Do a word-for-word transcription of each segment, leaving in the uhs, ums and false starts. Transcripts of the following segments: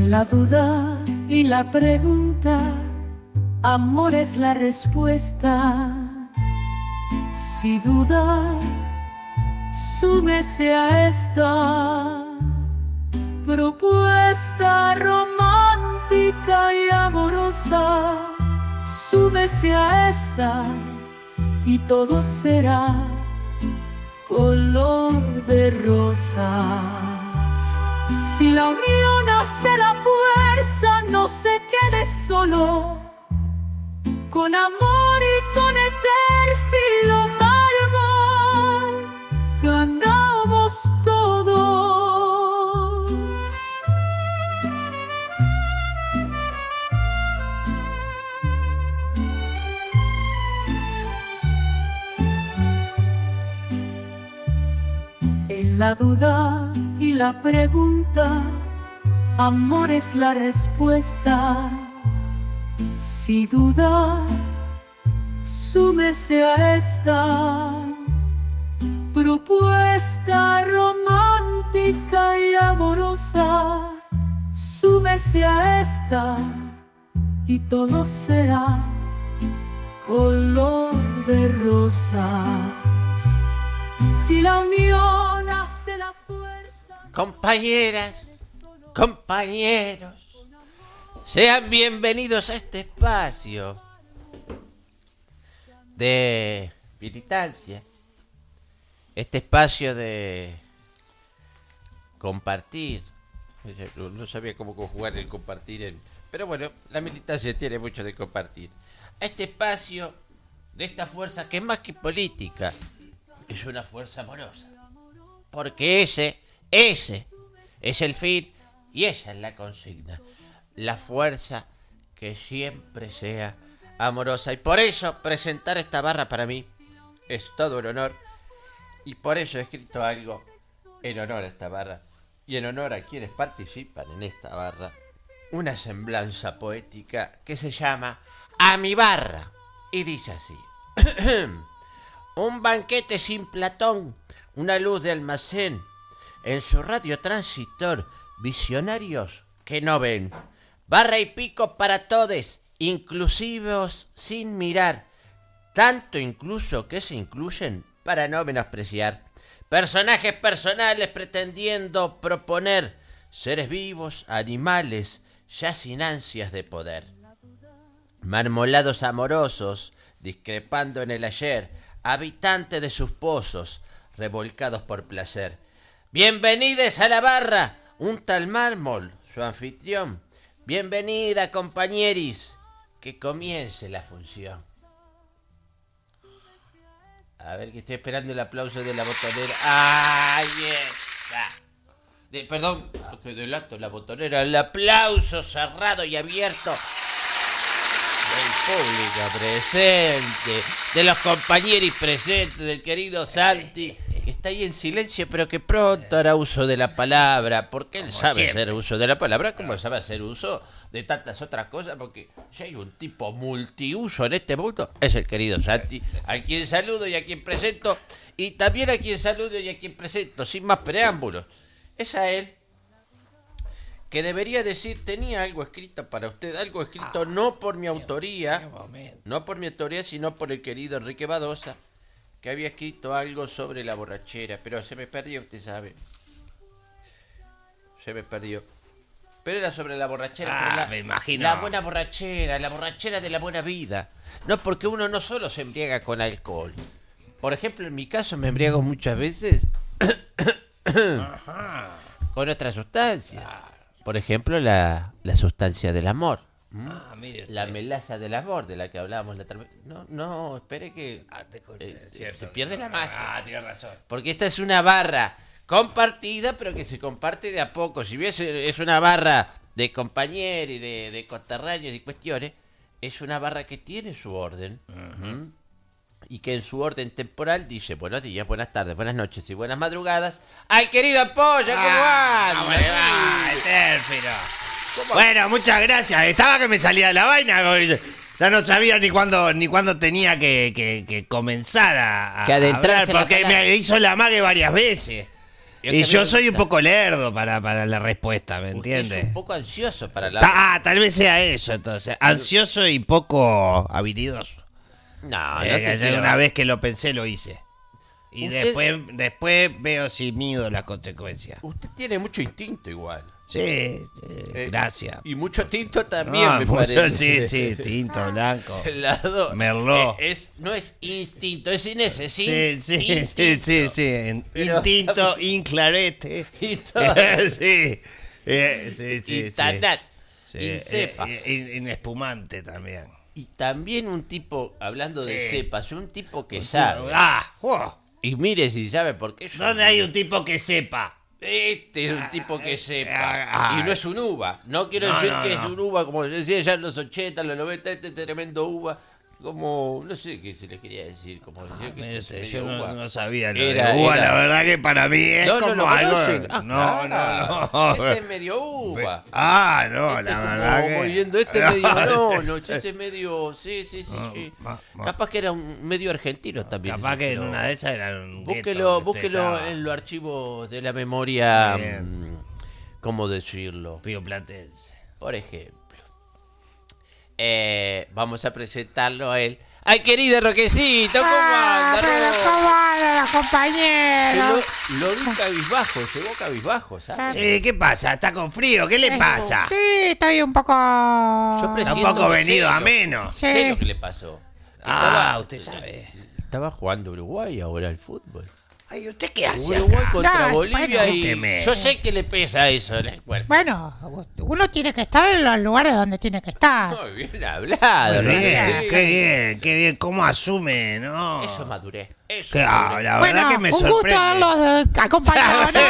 En la duda y la pregunta, amor es la respuesta. Si duda, súmese a esta propuesta romántica y amorosa. Súmese a esta y todo será color de rosas. Si la unión hace la fuerza, no se quede solo. Con amor y con etérfilo mármol ganamos todos. En la duda y la pregunta, amor es la respuesta. Si duda, súmese a esta propuesta romántica y amorosa. Súmese a esta y todo será color de rosas. Si la unión hace la fuerza. Compañeras, compañeros, sean bienvenidos a este espacio de militancia, este espacio de compartir. No sabía cómo conjugar el compartir, en... pero bueno, la militancia tiene mucho de compartir. A este espacio de esta fuerza que es más que política, es una fuerza amorosa, porque ese, ese es el fin y esa es la consigna. La fuerza que siempre sea amorosa. Y por eso presentar esta barra para mí es todo un honor. Y por eso he escrito algo en honor a esta barra. Y en honor a quienes participan en esta barra. Una semblanza poética que se llama A mi barra. Y dice así. Un banquete sin Platón, una luz de almacén. En su radiotransistor, visionarios que no ven. Barra y pico para todes, inclusivos sin mirar, tanto incluso que se incluyen para no menospreciar. Personajes personales pretendiendo proponer, seres vivos, animales, ya sin ansias de poder. Marmolados amorosos, discrepando en el ayer, habitantes de sus pozos, revolcados por placer. Bienvenides a la barra, un tal mármol, su anfitrión. Bienvenida, compañeris, que comience la función. A ver, que estoy esperando el aplauso de la botonera. ¡Ahí está! De, perdón, que delato la botonera. El aplauso cerrado y abierto del público presente, de los compañeros presentes, del querido Santi, que está ahí en silencio, pero que pronto hará uso de la palabra, porque él sabe hacer uso de la palabra, como sabe hacer uso de tantas otras cosas, porque si hay un tipo multiuso en este mundo, es el querido Santi, a quien saludo y a quien presento, y también a quien saludo y a quien presento, sin más preámbulos, es a él, que debería decir, tenía algo escrito para usted, algo escrito ah, no por mi autoría, no por mi autoría, sino por el querido Enrique Badosa, que había escrito algo sobre la borrachera, pero se me perdió, usted sabe. Se me perdió. Pero era sobre la borrachera. Ah, la, me imagino. La buena borrachera, la borrachera de la buena vida. No, porque uno no solo se embriaga con alcohol. Por ejemplo, en mi caso me embriago muchas veces Ajá. con otras sustancias. Por ejemplo, la, la sustancia del amor. Ah, mire la melaza del amor de la que hablábamos la otra vez. No, no, espere que ah, te eh, se, se pierde la magia. Ah, tienes razón. Porque esta es una barra compartida, pero que se comparte de a poco. Si bien es una barra de compañeros y de, de coterráneos y cuestiones, es una barra que tiene su orden. Uh-huh. ¿Mm? Y que en su orden temporal dice buenos días, buenas tardes, buenas noches y buenas madrugadas al querido Ampolla. ¿Cómo ah, anda? ¿Cómo le va, Etérfilo? Bueno, muchas gracias. Estaba que me salía la vaina. Ya no sabía ni cuándo ni cuándo tenía que, que, que comenzar a, a que adentrarse hablar, porque me hizo la mague varias veces. Y, es que Y a mí yo me soy un gusta. poco lerdo para, para la respuesta, ¿me Usted entiendes? es un poco ansioso para la... Ta- Ah, tal vez sea eso, entonces. Ansioso y poco habilidoso. No, no Eh, sé que si ya lo- una vez que lo pensé, lo hice. Y Usted- después, después veo si mido las consecuencias. Usted tiene mucho instinto igual. Sí, eh, Eh, gracias. Y mucho tinto también, No, me mucho- parece. sí, sí, tinto, blanco. Las dos. Merlot. Eh, es, no es instinto, es inés, ¿sí? Sí, sí, sí, Instinto. sí, sí. En- Pero- Instinto, inclarete. Y todo. sí. Eh, sí, sí, sí. Intanat. Sí, Incepa. eh, eh, en espumante también. Y también un tipo, hablando de Sí. cepas, un tipo que Un sabe. tipo- Ah, wow. Y mire si sabe por qué. yo- ¿Dónde hay un tipo que sepa? Este es un tipo que sepa. ah, Y no es un uva. No quiero No, decir no, que no. es un uva, como se decía ya en los ochenta, los noventa, este tremendo uva. Como, no sé qué se le quería decir. Como decir que Mire este es usted, yo medio no, uva. no sabía lo Era- de uva, era- la verdad que para mí es No, no como lo algo... conocen. Ah, no, claro. no, no. Este es medio uva. Ah, no, Este la como verdad que... moviendo, este medio no, no, este es medio, sí, sí, sí, No, sí. ma- ma- Capaz que era un medio argentino también. Capaz ese, que en pero una de esas era un gueto Búsquelo, donde usted búsquelo estaba. en los archivos de la memoria, Bien. mm, ¿cómo decirlo? Rioplatense. Por ejemplo, eh, vamos a presentarlo a él. ¡Ay, querido Roquecito! ¿Cómo Ah, anda, pero Ro? ¿cómo andan, Que compañeros? Lo, lo vi cabizbajo, llegó cabizbajo, ¿sabes? Sí, ¿qué pasa? ¿Está con frío? ¿Qué le pasa? Sí, estoy un poco... Yo Está presiento un poco que venido sé a lo- menos. Sé lo Sí. que le pasó. Ah, usted sabe. Estaba jugando Uruguay ahora al fútbol. Ay, ¿usted qué hace Uruguay acá? contra No, Bolivia bueno, y cuénteme. yo sé que le pesa eso en el cuerpo. Bueno, uno tiene que estar en los lugares donde tiene que estar. Muy bien hablado, Muy bien, Roquecito. qué bien, qué bien. ¿Cómo asume, no? Eso es madurez. Eso Que, es ah, madurez. la Bueno, verdad que me un gusto sorprende. haberlos eh, acompañado, ¿no?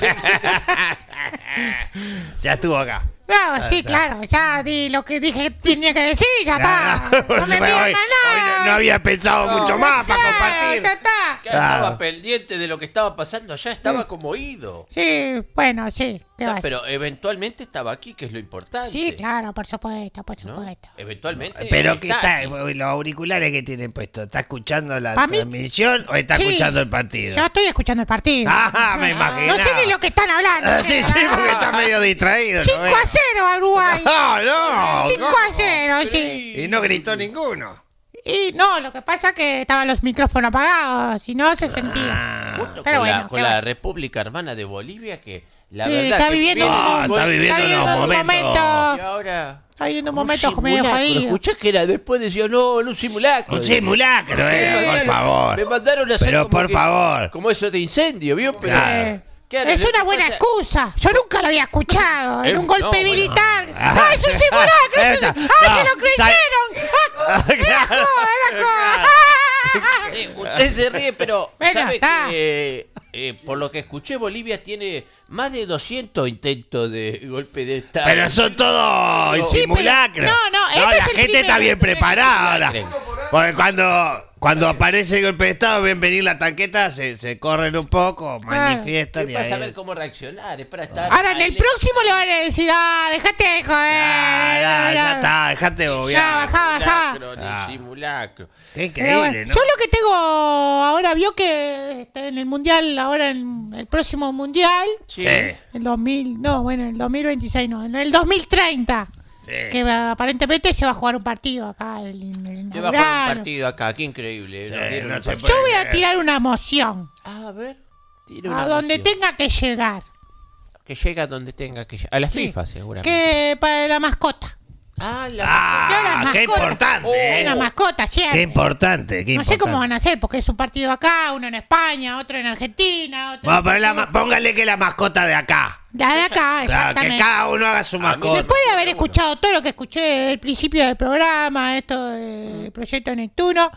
Ya estuvo acá. No, sí, claro, ya di lo que dije que tenía que decir, ya está. No Pues, me bueno, pidan hoy, más hoy nada. no, no había pensado No. mucho más para Ya, compartir. ya está. Que Claro. estaba pendiente de lo que estaba pasando allá, estaba como oído. Sí, bueno, sí. ¿qué No, va a pero eventualmente estaba aquí, que es lo importante. Sí, claro, por supuesto, por ¿no? supuesto. Eventualmente. Pero que está, aquí. los auriculares que tienen puestos, ¿está escuchando la Pa' mí- transmisión o está Sí, escuchando el partido? Yo estoy escuchando el partido. Ah, me imaginaba. No sé ni lo que están hablando. Ah, sí, sí, porque está medio distraído. ¿no cinco ve? a cero a Uruguay. No, no. cinco a cero, sí. Y no gritó ninguno. Y no, lo que pasa es que estaban los micrófonos apagados, si no se sentía. Ah, Justo Pero con la, bueno, con ¿qué la va? República Hermana de Bolivia, que la Sí, verdad está que viviendo viene un un No, gol- está viviendo Está unos viviendo un momentos. Y momento. ahora. Está viviendo un un momento medio simulacro. jodido. Escuché que era después decía, no, en un simulacro. Un simulacro, eh, Me por mandaron- Me favor. mandaron a hacer Pero como por que- favor. Como eso de incendio, ¿vio? Pero, Claro. Claro, Es lo una que buena pasa- excusa. Yo nunca lo había escuchado. Eh, En un golpe no, bueno. militar. Ah. ¡Ah, es un simulacro! es un- No, ¡Ah, que lo no, creyeron! ¡Ah, era Claro. joda, era joda! ¡Ah! Sí, usted se ríe, pero Bueno, sabe está. que eh, eh, por lo que escuché, Bolivia tiene más de doscientos intentos de golpe de Estado. Pero son todos Sí, simulacros. pero- no, no, este la es el gente primero. está bien preparada ahora. Simulacro. Porque cuando, cuando aparece el golpe de Estado, ven venir la tanqueta, se, se corren un poco, manifiestan Es y para ahí... saber cómo reaccionar, es para estar... Ahora en el alerta. próximo le van a decir, ah, dejate de joder. Ah, ya, ya está, dejate Ya, bobear. bajá, bajá. Simulacro, ni Ah. simulacro. Qué Pero bueno, increíble, ¿no? yo lo que tengo ahora, vio que este, en el mundial, ahora en el próximo mundial, Sí, el dos mil, no, bueno, el dos mil veintiséis no, en el dos mil treinta, sí. que va- aparentemente se va a jugar un partido acá, el, el Se va a jugar un inaugural. partido acá, qué increíble. Sí, nos dieron no un se partido. puede. Yo voy a tirar una moción Ah, a ver. tire a una donde moción. tenga que llegar, Que llegue a donde tenga que llegar. A la Sí. FIFA, seguramente. que para la mascota, Ah, la... Ah, Yo qué las mascotas. importante, Oh. ¿eh? la mascota siempre. Qué importante, qué No sé importante. cómo van a hacer, porque es un partido acá, uno en España, otro en Argentina, otro Bueno, en pero la ma- póngale que la mascota de acá. la de acá, Claro, que exactamente. cada uno haga su mí mascota. Después de haber escuchado todo lo que escuché del principio del programa, esto del proyecto Neptuno,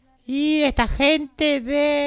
y esta gente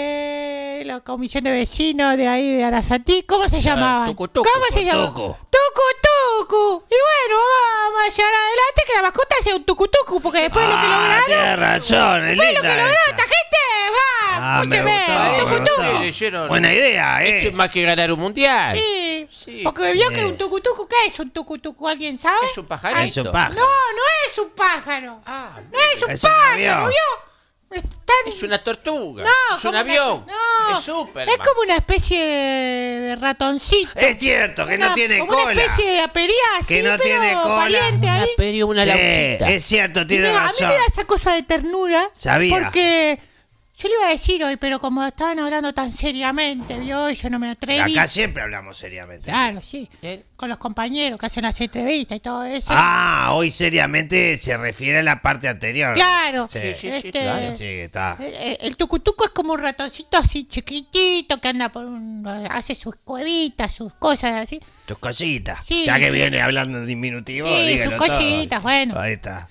de la comisión de vecinos de ahí de Arasatí, ¿cómo se llamaban? tucu, tucu, ¿Cómo se llamaban? tucu. Tucu Tucu. Y bueno, vamos a llevar adelante que la mascota sea un Tucu Tucu, porque después lo que Ah, lograron, tiene razón, es después lo que linda lograron esa. esta gente, va, Ah, me escúcheme, gustó, me Tucu gustó. Tucu. Le leyeron. Buena idea, Eso ¿eh? es más que ganar un mundial. Sí, Sí. porque vio Sí. que un Tucu Tucu, ¿qué es un Tucu Tucu? ¿Alguien sabe? Es un pajarito. Es un pájaro. No, no es un pájaro. Ah, No es un Es un pájaro, avión. ¿vio? tan... Es una tortuga. No, es un como avión. Una... No, es Superman. es como una especie de, de ratoncito. Es cierto, que Una- no tiene como cola. Una especie de aperiá, Que sí, no pero tiene cola. valiente Una ahí. peri, una Sí, lauchita. es cierto, Y tiene mira, a mí razón. me da esa cosa de ternura. Sabía. Porque yo le iba a decir hoy, pero como estaban hablando tan seriamente, ¿vio? Y yo no me atreví. Acá siempre hablamos seriamente. Claro, sí. Bien. Con los compañeros que hacen las entrevistas y todo eso. Ah, hoy seriamente se refiere a la parte anterior. Claro. Sí, Sí, sí, Este, claro. sí, está. eh, eh, El tucutuco es como un ratoncito así chiquitito que anda por un... hace sus cuevitas, sus cosas así. Tus cositas. Sí, ya que sí. viene hablando en diminutivo, Sí, dígalo sus todo. cositas, bueno. Ahí está.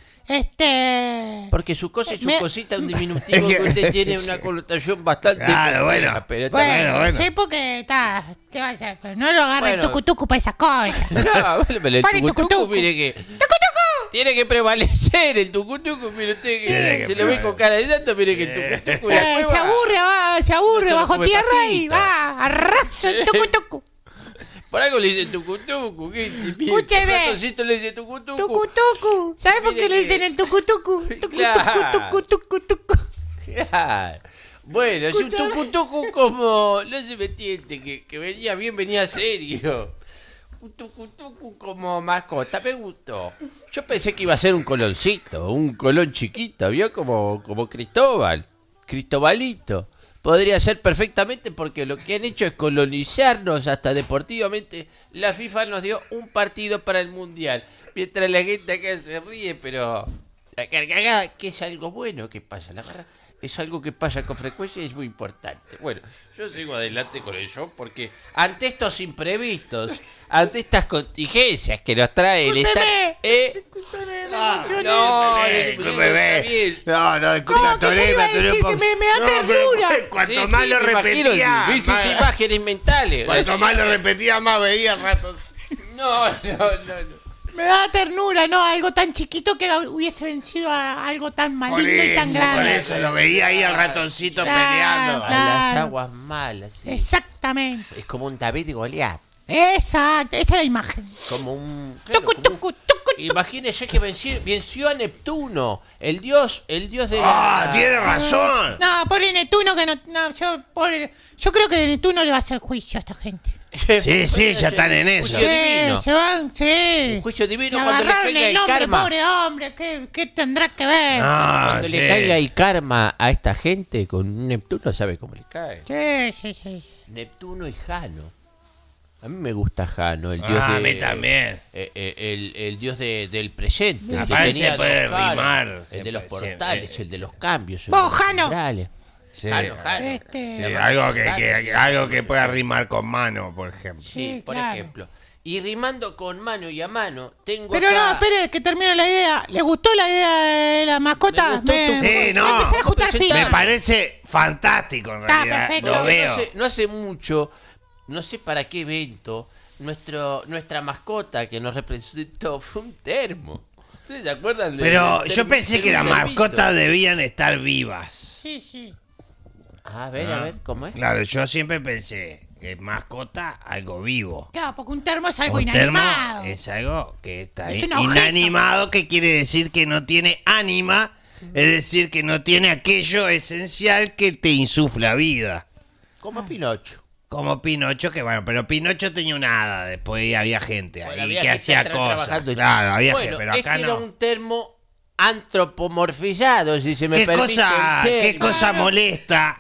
Este... Porque su cosa es su Me- cosita, un diminutivo Es que que- usted tiene una connotación bastante Claro, compleja, bueno. pero está Bueno, Bueno, bueno. sí, porque está... ¿Qué va a hacer? Pero no lo agarra el Bueno. tucutuco para esas cosas. bien. No, bueno, pero el Para el tucutucu, tucutucu. mire que ¡Tucutucu! tiene que prevalecer el tucutucu, mire usted que Tiene que se lo ve con cara de santo, mire que el tucutucu la Eh, cueva. se aburre, va, se aburre No te lo bajo come tierra y patita. va, arrasa el tucutucu. Por algo le dicen tucutucu, ¿qué? Escúcheme. El ratoncito le dice tucutucu. Tucutucu. ¿Sabes por Mire qué le que- dicen el tucutucu? Tucutucu, Claro. tucutucu. Claro. Bueno, es un Escúchame. tucutucu como, no se me entiende, que, que venía bien, venía serio. Un tucutucu como mascota, me gustó. Yo pensé que iba a ser un coloncito, un colón chiquito, ¿vio? Como, como Cristóbal, Cristobalito. Podría ser perfectamente porque lo que han hecho es colonizarnos hasta deportivamente. La FIFA nos dio un partido para el Mundial. Mientras la gente acá se ríe, pero... acá, que es algo bueno que pasa, la verdad. Es algo que pasa con frecuencia y es muy importante. Bueno, yo sigo adelante con el show porque ante estos imprevistos, ante estas contingencias que nos trae el Estado... Escúcheme. Eh, Escúchame, me Ah, emocioné. no, Eh, es- discúlpeme. está bien. No, no, disculpe, ¿Cómo que yo le iba a atoré, decir atoré un que me- me da poco. No, pero ternura? Cuanto Sí, más sí, lo me imagino, repetía, vi sus más- imágenes mentales. cuanto más lo repetía, más veía ratos. No, no, no, no. Me da ternura, ¿no? Algo tan chiquito que hubiese vencido a algo tan Por maligno y tan eso, por grande. eso lo veía ahí al ratoncito Claro, peleando. A claro. las aguas malas, sí. Exactamente. Es como un David y Goliat. Exacto, esa es la imagen. Como un. claro, Tucu, como un- tucu, tucu, tucu. Imagínese que venció, venció a Neptuno, el dios, el dios de la. Ah, tiene razón. No, pobre Neptuno que no, no yo, pobre- yo creo que Neptuno le va a hacer juicio a esta gente. Sí, sí, ya están en eso. Juicio divino. Sí, se van, sí. Un juicio divino Le cuando le agarraron caiga el el nombre, karma. pobre hombre, ¿qué, qué tendrá que ver? Ah, Cuando sí. le caiga el karma a esta gente con un Neptuno, ¿sabe cómo le cae? Sí, sí, sí. Neptuno y Jano. A mí me gusta Jano, el dios Ah, de. a mí también. eh, eh, el, el dios de- del presente. el que Aparte tenía se puede dos caras, rimar, El se de los puede- portales, siempre, el de sí. los cambios. el Vos, de los Jano. umbrales. Sí. Jano, Jano. Este- Sí, Se llama algo que, Jano, que- sí. algo que pueda rimar con mano, por ejemplo. Sí, Sí, por claro. ejemplo. Y rimando con mano y a mano, tengo Pero acá... no, espere, que termine la idea. ¿Le gustó la idea de la mascota? Me gustó tu- Sí, voy no. a empezar a juntar Vamos a filas. Me parece fantástico en Está realidad. perfecto. Lo Porque veo. No hace, no hace mucho, no sé para qué evento, nuestro, nuestra mascota que nos representó fue un termo. ¿Ustedes se acuerdan? de- Pero del yo termo- pensé que las termito? mascotas debían estar vivas. Sí, sí. A ver, a Ah. ver, ¿cómo es? Claro, yo siempre pensé que mascota algo vivo. Claro, porque un termo es algo Un termo inanimado. es algo que está Es ahí. un objeto. Inanimado, que quiere decir que no tiene ánima, es decir, que no tiene aquello esencial que te insufla vida. Como Pinocho. Como Pinocho, que bueno, pero Pinocho tenía un hada, después había gente Bueno, ahí había que gente hacía atrás cosas. trabajando. Claro, había Bueno, gente, pero acá este no. era un termo antropomorfizado, si se me ¿Qué permite. cosa, el qué término. cosa molesta?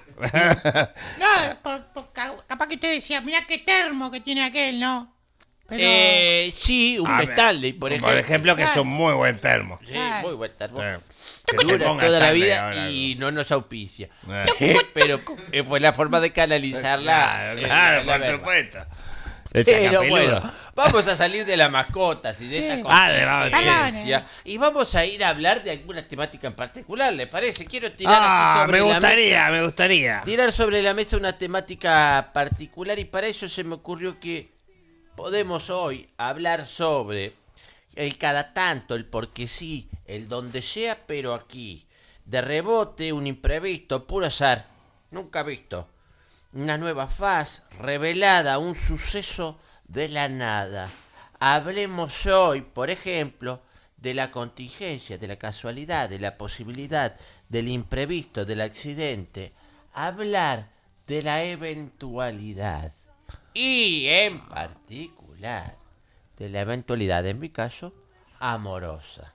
No, por- por- ca- capaz que usted decía, mirá qué termo que tiene aquel, ¿no? Pero... Eh, sí, un A ver, Stanley, por ejemplo. Por ejemplo, que es un muy buen termo. Sí, Claro. muy buen termo. Sí. Que se Dura ponga toda la Stanley vida ahora. y no nos auspicia. Eh. Pero eh, fue la forma de canalizarla. Claro, eh, claro, la por verba. supuesto. El Pero sacapeludo. bueno, vamos a salir de las mascotas y de Sí. esta Ah, de la- contingencia y vamos a ir a hablar de alguna temática en particular, ¿le parece? Quiero tirar Ah, aquí sobre me la gustaría, mesa, me gustaría. tirar sobre la mesa una temática particular y para eso se me ocurrió que podemos hoy hablar sobre el cada tanto, el porque sí, el donde sea, pero aquí. De rebote, un imprevisto, puro azar, nunca visto. Una nueva faz revelada, un suceso de la nada. Hablemos hoy, por ejemplo, de la contingencia, de la casualidad, de la posibilidad, del imprevisto, del accidente. Hablar de la eventualidad. Y en particular de la eventualidad, en mi caso, amorosa.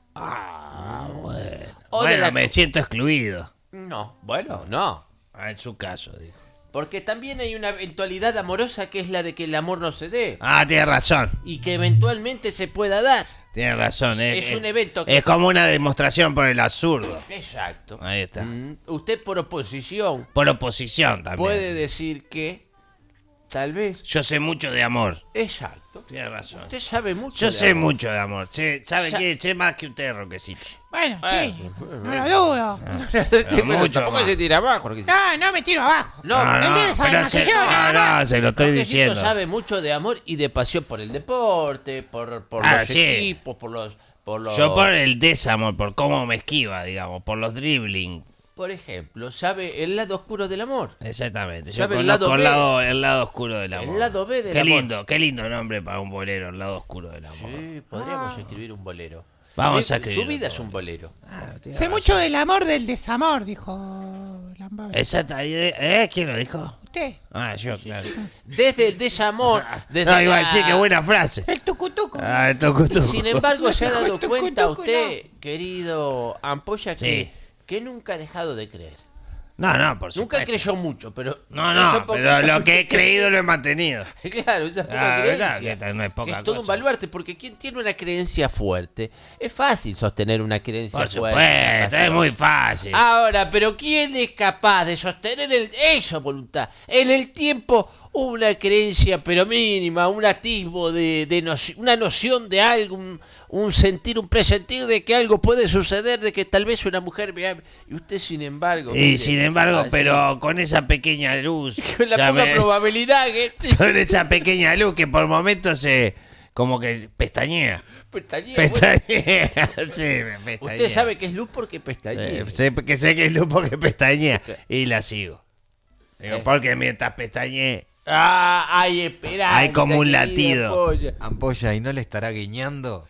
Ah, bueno. O de Bueno, la- me siento excluido. No, bueno, no. Ah, en su caso, dijo. Porque también hay una eventualidad amorosa que es la de que el amor no se dé. Ah, tiene razón. Y que eventualmente se pueda dar. Tiene razón. Es un evento que- Es como una demostración por el absurdo. Exacto. Ahí está. Mm, usted por oposición Por oposición también. puede decir que tal vez... Yo sé mucho de amor. Exacto. Tiene razón. Usted sabe mucho. Yo de sé amor. mucho de amor. Sé- ¿Sabe Ya- qué? Sé más que usted, Roquecito. Bueno, sí, Bueno, no lo dudo. Bueno, mucho tampoco más. se tira abajo. Roquecito. No, no me tiro abajo. No, no, él debe no, saber pero más se, que yo, nada no, más. no, se lo estoy Roquecito diciendo. sabe mucho de amor y de pasión por el deporte, por, por Ah, los sí. equipos, por los... Por los... Yo por el desamor, por cómo me esquiva, digamos, por los dribbling. Por ejemplo, sabe el lado oscuro del amor. Exactamente. Yo ¿Sabe el conozco lado el B? lado, el lado oscuro del amor. El lado B del qué amor. lindo, qué lindo nombre para un bolero, el lado oscuro del amor. Sí, podríamos escribir un bolero. Vamos Eh, a escribir Su vida un es un bolero. Ah, tiene Sé razón. mucho del amor del desamor, dijo Lambert. Exacto. ¿Eh? ¿Quién lo dijo? Usted, Ah, yo, claro. Desde el desamor, desde No, iba a la- decir qué buena frase. el tucutuco. Ah, el tucu, tucu. Sin embargo, se ha dado Tucu, cuenta tucu, usted, querido Ampolla, que, Sí. que nunca ha dejado de creer. No, no, por Nunca supuesto. creyó mucho, pero... No, eso no, poco- pero lo que he creído lo he mantenido. Claro, esa poca Ah, creencia, verdad, que esta no es poca que es todo un cosa. baluarte, porque quien tiene una creencia fuerte, es fácil sostener una creencia Por fuerte. supuesto, es muy fácil. Ahora, pero ¿quién es capaz de sostener el, esa voluntad en el tiempo una creencia pero mínima, un atisbo de, de noci- una noción de algo, un, un sentir, un presentir de que algo puede suceder, de que tal vez una mujer me ame, y usted sin embargo... Y mire, sin embargo, así, pero con esa pequeña luz. con la ya poca me- probabilidad que... Con esa pequeña luz que por momentos se. Como que pestañea. Pestañea, bueno, Pestañea. Sí, me pestañea. usted sabe que es luz porque pestañea. Eh, sé que sé que es luz porque pestañea. Y la sigo. Digo, Eh. porque mientras pestañee. Ah, hay esperanza. Hay como un querida latido. polla. Ampolla, ¿y no le estará guiñando?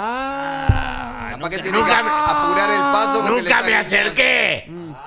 Ah, Capaz que nunca- tiene nunca que me- apurar el paso. porque le ¡Nunca está me guiñando. acerqué!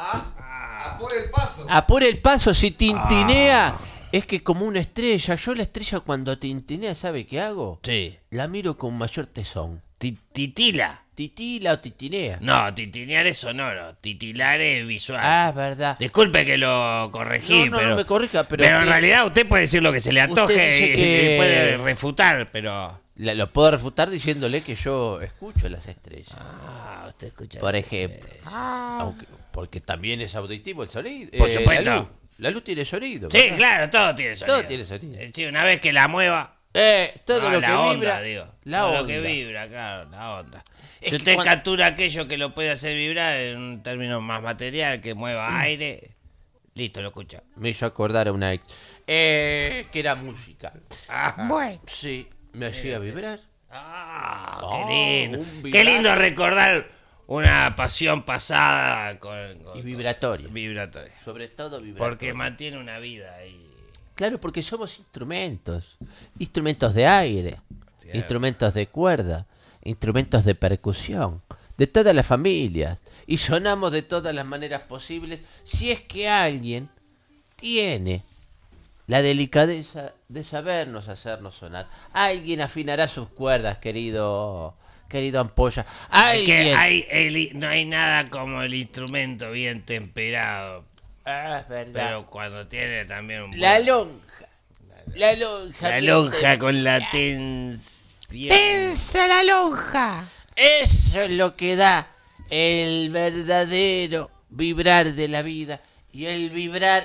Apure el paso. apure el paso, si tintinea, Ah. es que como una estrella. Yo la estrella cuando tintinea, ¿sabe qué hago? Sí. La miro con mayor tesón. Ti- Titila. Titila o titinea. No, titinear es sonoro. Titilar es visual. Ah, es verdad. Disculpe que lo corregí, No, no, pero. no me corrija, pero Pero en que- realidad usted puede decir lo que se le Usted antoje dice y, que- y puede refutar, pero. La- lo puedo refutar diciéndole que yo escucho las estrellas. Ah, usted escucha. Por eso. ejemplo. Ah, Aunque, porque también es auditivo el sonido. Por eh, supuesto. La luz, la luz tiene sonido. Sí, ¿verdad? claro, todo tiene sonido. Todo tiene sonido. Eh, Sí, una vez que la mueva. Eh, todo no, lo la que onda, vibra. digo. La todo onda. lo que vibra, claro, la onda. Es Si que usted cuando- captura aquello que lo puede hacer vibrar en un término más material, que mueva aire, listo, lo escucha. Me hizo acordar a una ex. Eh, que era música. bueno. Sí, me hacía vibrar. Ah, Oh, qué lindo. un Qué vibrato. lindo recordar una pasión pasada con, con- Y vibratoria. con- vibratoria. Sobre todo vibratoria. Porque mantiene una vida ahí. Claro, porque somos instrumentos. Instrumentos de aire. Cierto. Instrumentos de cuerda. Instrumentos de percusión. De todas las familias. Y sonamos de todas las maneras posibles. Si es que alguien tiene la delicadeza de sabernos hacernos sonar. Alguien afinará sus cuerdas, querido querido Ampolla. Es Alguien. que hay el- no hay nada como el instrumento bien temperado. Ah, es verdad. Pero cuando tiene también un La buen- lonja. La lonja. la bien lonja temperada. con la tensión. Tensa la lonja. Eso es lo que da el verdadero vibrar de la vida y el vibrar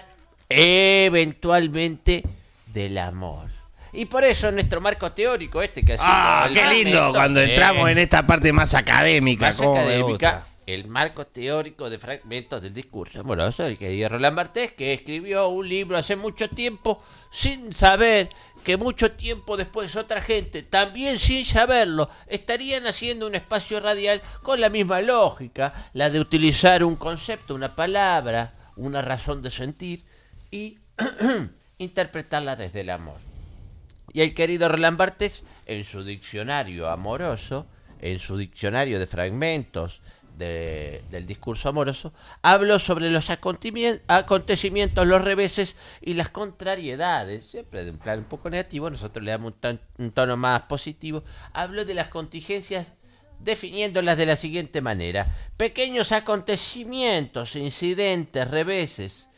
eventualmente del amor. Y por eso nuestro marco teórico este que ha sido Ah, el qué lindo fragmento, cuando entramos eh, en esta parte más académica. más cómo me académica, gusta. el marco teórico de fragmentos del discurso amoroso del querido Roland Barthes, que escribió un libro hace mucho tiempo sin saber que mucho tiempo después otra gente, también sin saberlo, estarían haciendo un espacio radial con la misma lógica, la de utilizar un concepto, una palabra, una razón de sentir y interpretarla desde el amor. Y el querido Roland Barthes, en su diccionario amoroso, en su diccionario de fragmentos de- del discurso amoroso, habló sobre los acontimi- acontecimientos, los reveses y las contrariedades, siempre de un plan un poco negativo, nosotros le damos un, ton- un tono más positivo. Habló de las contingencias definiéndolas de la siguiente manera: pequeños acontecimientos, incidentes, reveses,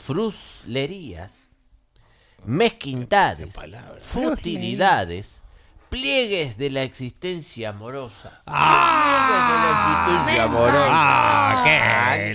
fruslerías, mezquindades, futilidades, pliegues de la existencia amorosa. Pliegues de la existencia amorosa. ¡Ah, qué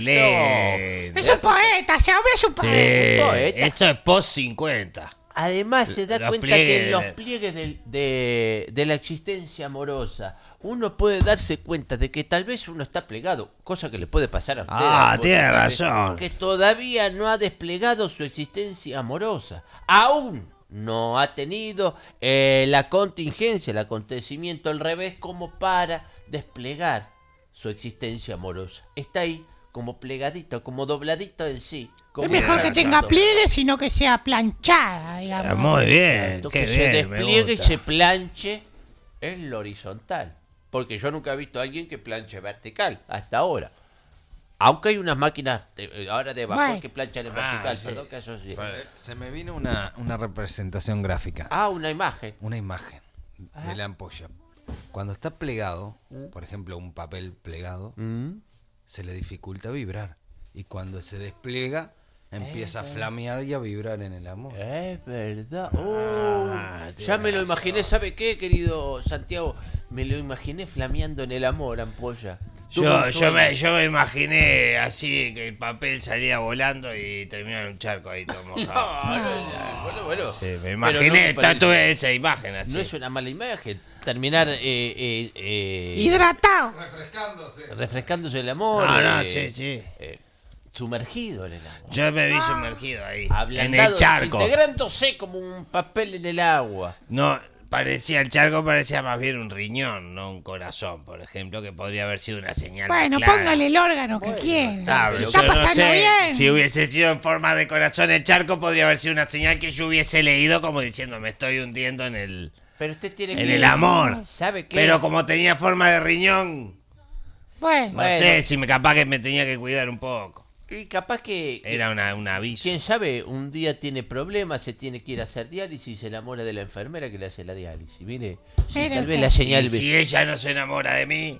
Tanto. lindo! Es un poeta, ese hombre es un poeta. Sí, poeta. esto es post cincuenta. Además se da Los cuenta pliegues que en de los la- pliegues del- de, de la existencia amorosa uno puede darse cuenta de que tal vez uno está plegado, cosa que le puede pasar a usted. Ah, a vos, tiene tal vez, razón. Que todavía no ha desplegado su existencia amorosa. Aún no ha tenido eh, la contingencia, el acontecimiento al revés como para desplegar su existencia amorosa. Está ahí como plegadito, como dobladito en sí. como Es mejor que un tenga santo. pliegues, sino que sea planchada, Ah, digamos. muy bien, Que qué se bien, me despliegue y gusta. se planche en lo horizontal. Porque yo nunca he visto a alguien que planche vertical hasta ahora. Aunque hay unas máquinas de- ahora de vapor Bueno. que planchan en Ah, vertical. sí. Perdón que eso sí. Se me vino una, una representación gráfica. Ah, una imagen. Una imagen de la ampolla. Cuando está plegado, por ejemplo, un papel plegado, Mm. se le dificulta vibrar. Y cuando se despliega, empieza a flamear y a vibrar en el amor. Es verdad. Oh, Ah, ya me lo imaginé. ¿Sabe qué, querido Santiago? Me lo imaginé flameando en el amor, ampolla. Tuve Yo, un yo, sueño. me, yo me imaginé así que el papel salía volando y terminaba en un charco ahí todo mojado. No, no, no, bueno, bueno. Sí, me Pero imaginé, no me ta- parece- tuve esa imagen así. No es una mala imagen. Terminar eh, eh, eh, Hidratado. Refrescándose. refrescándose el amor. No, no, eh, sí, sí. eh, sumergido en el agua. Yo me vi sumergido ahí, en Ablandado, el charco. integrándose como un papel en el agua. No, parecía, el charco parecía más bien un riñón, no un corazón, por ejemplo, que podría haber sido una señal más Bueno, clara. póngale el órgano que Ah, quiera. pero Está yo no pasando sé, bien. Si hubiese sido en forma de corazón el charco, podría haber sido una señal que yo hubiese leído como diciendo me estoy hundiendo en el, Pero usted tiene en que... el amor. ¿Sabe qué? Pero como tenía forma de riñón, Bueno, no Bueno. sé si me capaz que me tenía que cuidar un poco. Y capaz que... Era una, un aviso. Quién sabe, un día tiene problemas, se tiene que ir a hacer diálisis y se enamora de la enfermera que le hace la diálisis. Mire, si Mire tal vez usted. la señal... Y si ella no se enamora de mí.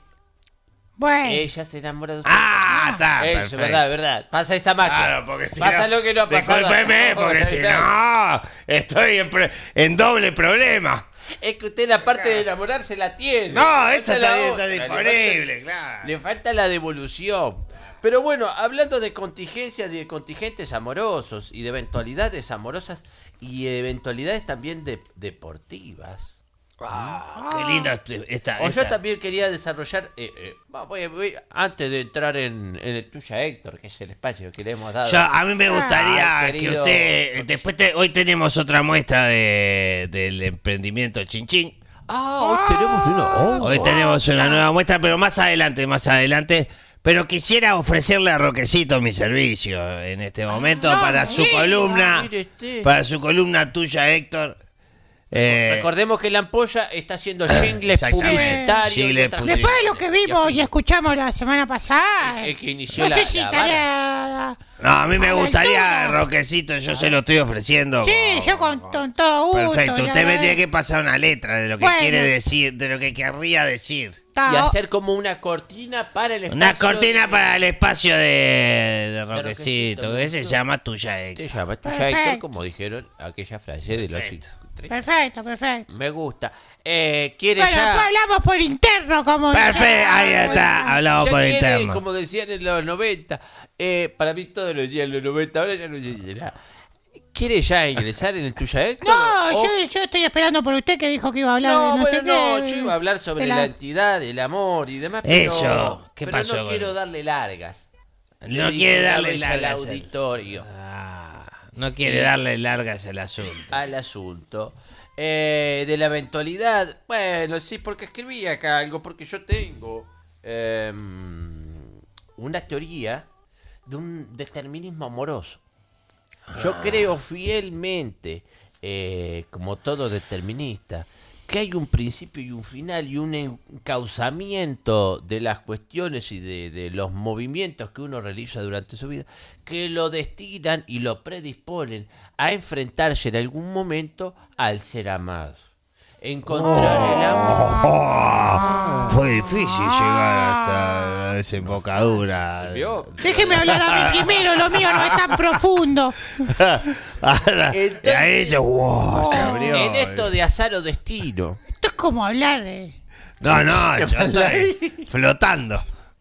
bueno. Ella se enamora de usted. Ah, está, Eso, perfecto. verdad, verdad. Pasa esa magia. Claro, porque si Pasa no, lo que no ha pasado. discúlpeme, porque si no, estoy en, pro- en doble problema. Es que usted la parte de enamorarse la tiene. No, Le esa falta la está, otra, está le disponible, falta- claro. Le falta la devolución. Pero bueno, hablando de contingencias, de contingentes amorosos y de eventualidades amorosas y eventualidades también de, deportivas. Ah, qué linda esta. O yo esta. también quería desarrollar, eh, eh, va, voy- voy- antes de entrar en, en el tuya, Héctor, que es el espacio que le hemos dado. Yo, a mí me gustaría Ah, que querido. usted. Después te- hoy tenemos otra muestra de, del emprendimiento Chinchín. Ah, hoy tenemos una. oh, Hoy oh. tenemos una nueva muestra, pero más adelante, más adelante. Pero quisiera ofrecerle a Roquecito mi servicio en este momento no, para su mira, columna. mire usted. Para su columna tuya, Héctor. Eh, Recordemos que la ampolla está haciendo jingles Exactamente. publicitarios. y Jingles otras publicitarios. Después de lo que vimos y escuchamos la semana pasada, El- el que inició no la- sé si la estaría... No, a mí me a la gustaría, altura. Roquecito, yo se lo estoy ofreciendo. Sí, con- yo con, con todo gusto. Perfecto, la usted me verdad. tiene que pasar una letra de lo que Bueno. quiere decir, de lo que querría decir. Está- Y hacer como una cortina para el espacio. Una cortina de- para el espacio de, de Roquecito, Roquecito, que se listo. llama tuya, Te Héctor. llama tuya, Perfecto. Héctor, como dijeron aquella frase de los Perfecto. cinco- tres. Perfecto, perfecto. Me gusta. Eh, ¿Quiere Bueno, después ya? hablamos por interno, como... Perfecto, ahí está, hablamos Ya por quiere, interno. como decían en los noventa. Eh, para mí todo lo decían en los noventa, ahora ya no se dice nada. ¿Quiere ya ingresar en el tuya, Héctor? No, O- yo, yo estoy esperando por usted que dijo que iba a hablar No, de no bueno, sé no, qué. yo iba a hablar sobre de la... entidad, el amor y demás, pero, Eso, ¿qué pero pasó no con quiero él? darle largas. No Le digo quiere una darle vez al largas al- auditorio, Ah, no quiere darle largas al asunto. al asunto. Eh, de la eventualidad, bueno, sí, porque escribí acá algo, porque yo tengo eh, una teoría de un determinismo amoroso. Yo creo fielmente, eh, como todo determinista, que hay un principio y un final y un encauzamiento de las cuestiones y de, de los movimientos que uno realiza durante su vida, que lo destinan y lo predisponen a enfrentarse en algún momento al ser amado. Encontrar el amor. Oh, fue difícil llegar hasta la desembocadura. ¿Vio? Déjeme hablar a mí primero, lo mío no es tan profundo. Ahora, Entonces- y ahí ella, wow, se abrió. En esto de azar o destino. Esto es como hablar. eh. No, no, yo estoy flotando.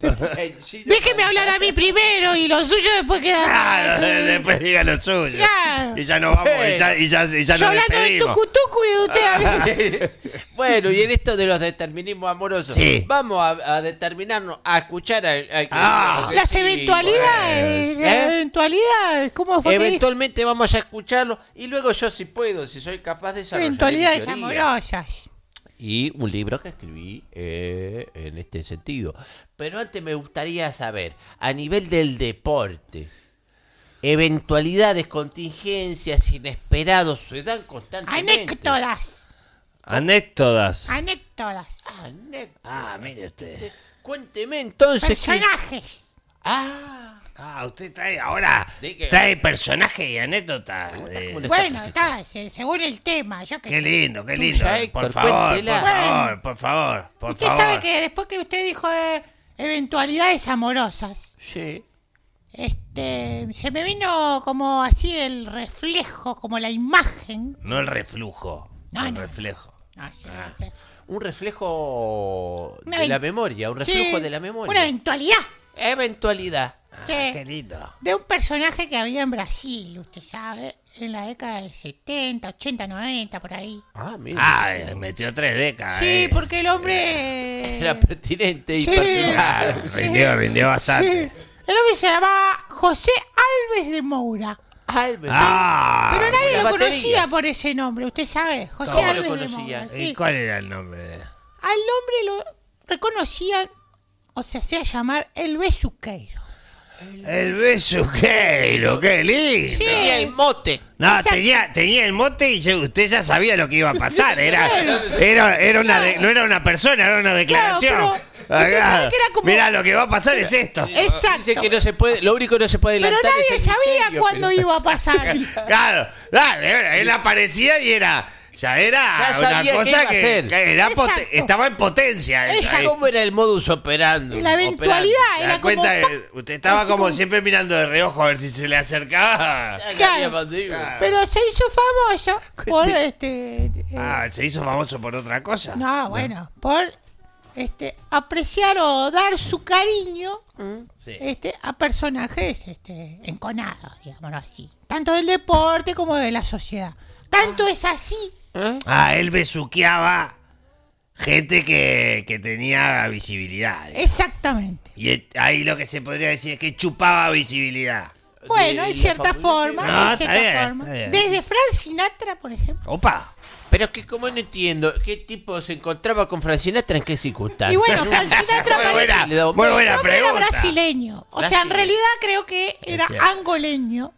Déjeme hablar a mí primero y lo suyo después queda. Claro, para- después diga lo suyo. Claro. Y ya nos vamos, y ya, y ya, y ya Yo nos hablando del despedimos. tucutucu y usted habla. Bueno, y en esto de los determinismos amorosos, Sí. vamos a, a determinarnos a escuchar al, al que Ah. diga que Las sí, eventualidades, pues, las ¿eh? eventualidades, ¿cómo fue que dijo? Eventualmente vamos a escucharlo y luego yo si puedo, si soy capaz de desarrollar mi Eventualidades teoría. amorosas. Y un libro que escribí eh, en este sentido. Pero antes me gustaría saber, a nivel del deporte, eventualidades, contingencias, inesperados, se dan constantemente. Anécdotas. Anécdotas. Anécdotas. Anécdotas. Ah, mire usted. Cuénteme entonces. que- Personajes. Ah, Ah, usted trae ahora, ¿De qué? trae personajes y anécdotas. eh. una Bueno, participación. está, se- según el tema. Yo que Qué sé. lindo, qué lindo. Tuya, Héctor, Por favor, por cuéntela. favor, por favor, por Usted favor. sabe que después que usted dijo de eventualidades amorosas, Sí. este, se me vino como así el reflejo, como la imagen. No el reflujo, No, el no. reflejo. No, sí, el Ah. reflejo. Un reflejo Una de ven- la memoria, un reflejo Sí, de la memoria. Una eventualidad. Eventualidad. Sí. Ah, qué lindo. De un personaje que había en Brasil, usted sabe, en la década del setenta, ochenta, noventa, por ahí. Ah, mira. Ah, eh, metió tres décadas. Sí, eh. porque el hombre... Era pertinente y Sí. particular. Ah, rindió, rindió Sí. bastante. El hombre se llamaba José Alves de Moura. Albert. Ah, Pero nadie las lo baterías. conocía por ese nombre, usted sabe. José ¿Cómo lo Alves de conocían? Moura. ¿y Sí. cuál era el nombre? Al hombre lo reconocían, o se hacía llamar el Besuqueiro. El besuqueiro, qué lindo. Sí. Tenía el mote. No, Exacto. tenía, tenía el mote y ya- usted ya sabía lo que iba a pasar. Era, era, era una de- no era una persona, era una declaración. Claro, pero usted sabe que era como- Mirá, lo que va a pasar es esto. Exacto. Dice que no se puede, lo único que no se puede Pero adelantar nadie es el sabía misterio, cuándo pero- iba a pasar. Claro, claro, él aparecía y era, ya era Ya una sabía qué cosa iba a que, hacer. que era Exacto. poten- estaba en potencia. Exacto. ¿Cómo era el modus operandi? La eventualidad ¿Se era da cuenta? como... que usted estaba así como como- siempre mirando de reojo a ver si se le acercaba. Claro. Pero se hizo famoso por este... eh, Ah, se hizo famoso por otra cosa. no, bueno, por este apreciar o dar su cariño Sí. este a personajes este enconados, digámoslo así. Tanto del deporte como de la sociedad. Tanto es así. Ah, él besuqueaba gente que, que tenía visibilidad. Exactamente. Y él- ahí lo que se podría decir es que chupaba visibilidad. Bueno, De en la cierta familia forma, que- No, en está cierta bien, forma. está bien. Desde Frank Sinatra, por ejemplo. Opa. Pero que como no entiendo, ¿qué tipo se encontraba con Frank Sinatra en qué circunstancias? Y bueno, Frank Sinatra Muy parece... buena, le da un muy beso. buena El hombre era pregunta. brasileño. O sea, en Brasileño. realidad creo que era Es cierto. angoleño.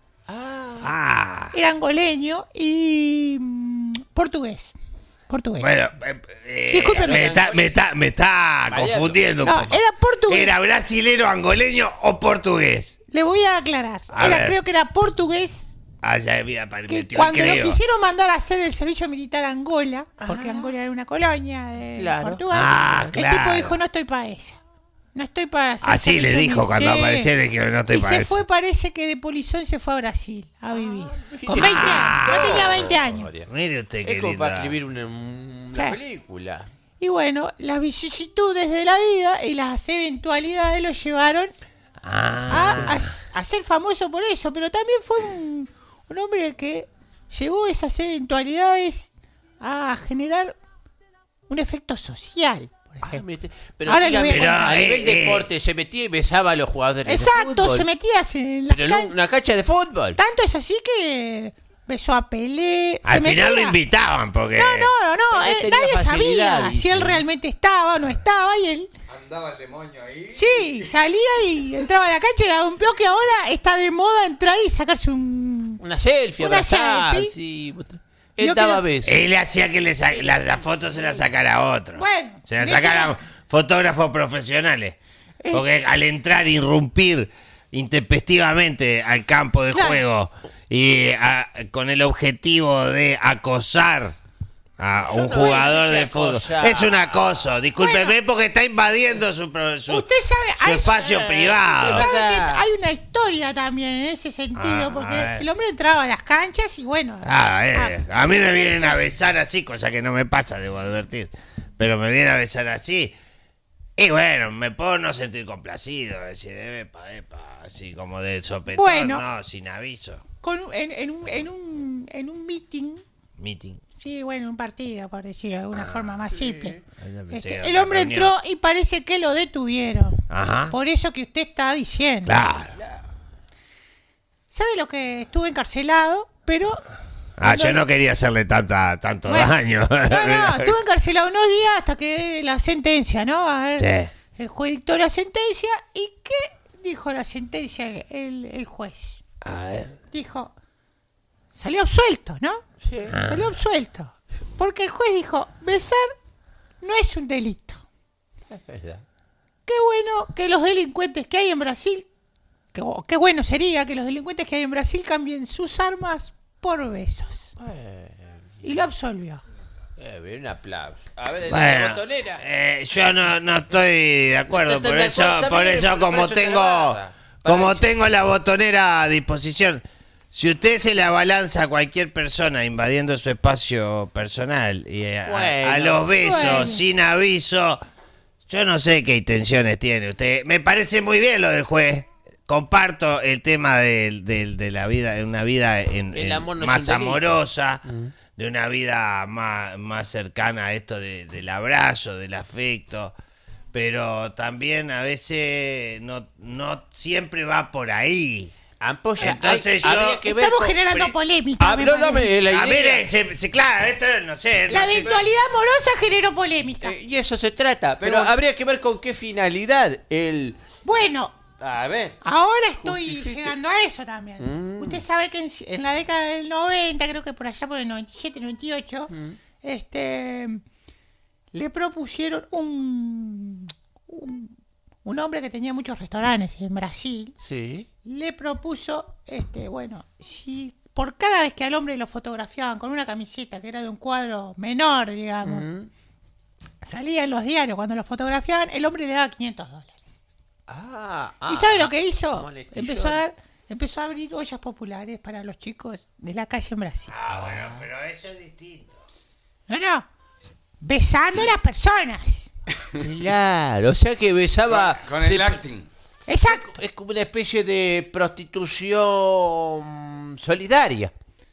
Ah. Era angoleño y mm, portugués. Portugués. Bueno, eh, eh, Discúlpeme. me está, me está, me está Mariano. confundiendo un No, poco. era portugués. ¿Era brasilero, angoleño o portugués? Le voy a aclarar. A Era, ver. creo que era portugués. Ah, ya había Que metió el cuando lo creo. quisieron mandar a hacer el servicio militar a Angola, porque Angola era una colonia de Claro. Portugal, Ah, el claro. tipo dijo: no estoy para ella. No estoy para hacer Así le servicio dijo cuando militar". apareció, le dijo, no estoy Y para se eso. fue, parece que de polizón se fue a Brasil a vivir. Con Ah, veinte años. No tenía veinte años. Mire usted qué Es como para linda. escribir una, una Sí. película. Y bueno, las vicisitudes de la vida y las eventualidades lo llevaron Ah. a, a- a ser famoso por eso, pero también fue un, un hombre que llevó esas eventualidades a generar un efecto social, por Ah, ejemplo. mete- Pero, Ahora le dígame, voy a contar. a nivel Pero, eh, deporte, se metía y besaba a los jugadores de Exacto, fútbol. se metía en la Pero en un- una cancha de fútbol. Tanto es así que besó a Pelé. Al se final lo metía- invitaban porque... No, no, no, Pelé eh, tenía nadie facilidad, sabía dice. si él realmente estaba o no estaba y él... Andaba el demonio ahí. Sí, salía y entraba a la cancha y daba un pio que ahora está de moda entrar y sacarse un... Una selfie, Una abrazar, selfie. sí. Él Yo daba quiero- besos. Él hacía que le sa- la, la foto se la sacara a otro. Bueno, se la de sacaran eso fotógrafos profesionales. Eh. Porque al entrar, irrumpir intempestivamente al campo de Claro. juego y a- con el objetivo de acosar a Yo un no jugador dije de fútbol. acosar. Es un acoso, discúlpeme, Bueno. porque está invadiendo su, pro- su, Usted sabe, su a eso- espacio Eh, privado. Usted sabe que Ah. hay una historia también en ese sentido, Ah, porque a ver. el hombre entraba a las canchas y bueno. Ah, eh, ah, a mí me vienen a besar así, cosa que no me pasa, debo advertir. Pero me vienen a besar así. Y bueno, me puedo no sentir complacido, decir, epa, epa, así como de sopetón, Bueno. no, sin aviso. con, en, en un, en, un, en un meeting, Meeting. sí, bueno, un partido, por decirlo de alguna forma más simple. Ah, ya pensé Este, que era el otra hombre reunión. entró y parece que lo detuvieron. Ajá. Por eso que usted está diciendo. Claro. ¿Sabe lo que estuve encarcelado? Pero. Ah, yo no quería hacerle tanta, tanto Bueno, daño. No, no, estuve encarcelado unos días hasta que la sentencia, ¿no? A ver, Sí. el juez dictó la sentencia. ¿Y qué dijo la sentencia el, el juez? A ver. Dijo, salió absuelto, ¿no? Sí. Salió absuelto. Porque el juez dijo, besar no es un delito. Es verdad. Qué bueno que los delincuentes que hay en Brasil, que, oh, qué bueno sería que los delincuentes que hay en Brasil cambien sus armas por besos. Eh, Y lo absolvió. eh, bien, un aplauso. A ver, en Bueno, la botonera. eh, yo no, no estoy de acuerdo, No estás por de eso, acuerdo, está por bien, eso pero como para eso está la tengo, barra. Para como eso. tengo la botonera a disposición, si usted se la balanza a cualquier persona invadiendo su espacio personal y a, Bueno, a los besos bueno. sin aviso, yo no sé qué intenciones tiene usted. Me parece muy bien lo del juez. Comparto el tema del- del- de, la vida, de una vida en, El en- amor no es más un delito. amorosa, de una vida más, más cercana a esto de- del abrazo, del afecto, pero también a veces no, no siempre va por ahí. Ampolla, Entonces hay- yo- habría que ver Estamos con- generando pri- polémica. Ah, me no, no, parece. me- la idea. Ah, mire, se- se- claro, esto no sé. La no sé- eventualidad amorosa generó polémica. Eh, y eso se trata, pero, Pero- habría que ver con qué finalidad el... Bueno, A ver. ahora estoy Justifique. llegando a eso también. Mm. Usted sabe que en, en la década del noventa, creo que por allá por el noventa y siete, noventa y ocho, este, le propusieron un, un, un hombre que tenía muchos restaurantes en Brasil, Sí. le propuso, este, bueno, si por cada vez que al hombre lo fotografiaban con una camiseta que era de un cuadro menor, digamos, salía en los diarios cuando lo fotografiaban, el hombre le daba quinientos dólares. Ah, ¿Y ah, sabe lo ah, que hizo? como el Empezó a estillón. dar, empezó a abrir ollas populares para los chicos de la calle en Brasil. Ah, bueno, pero eso es distinto. No, no. Besando a las personas. Claro, o sea que besaba... Con se- el acting. Exacto. Es como una especie de prostitución solidaria.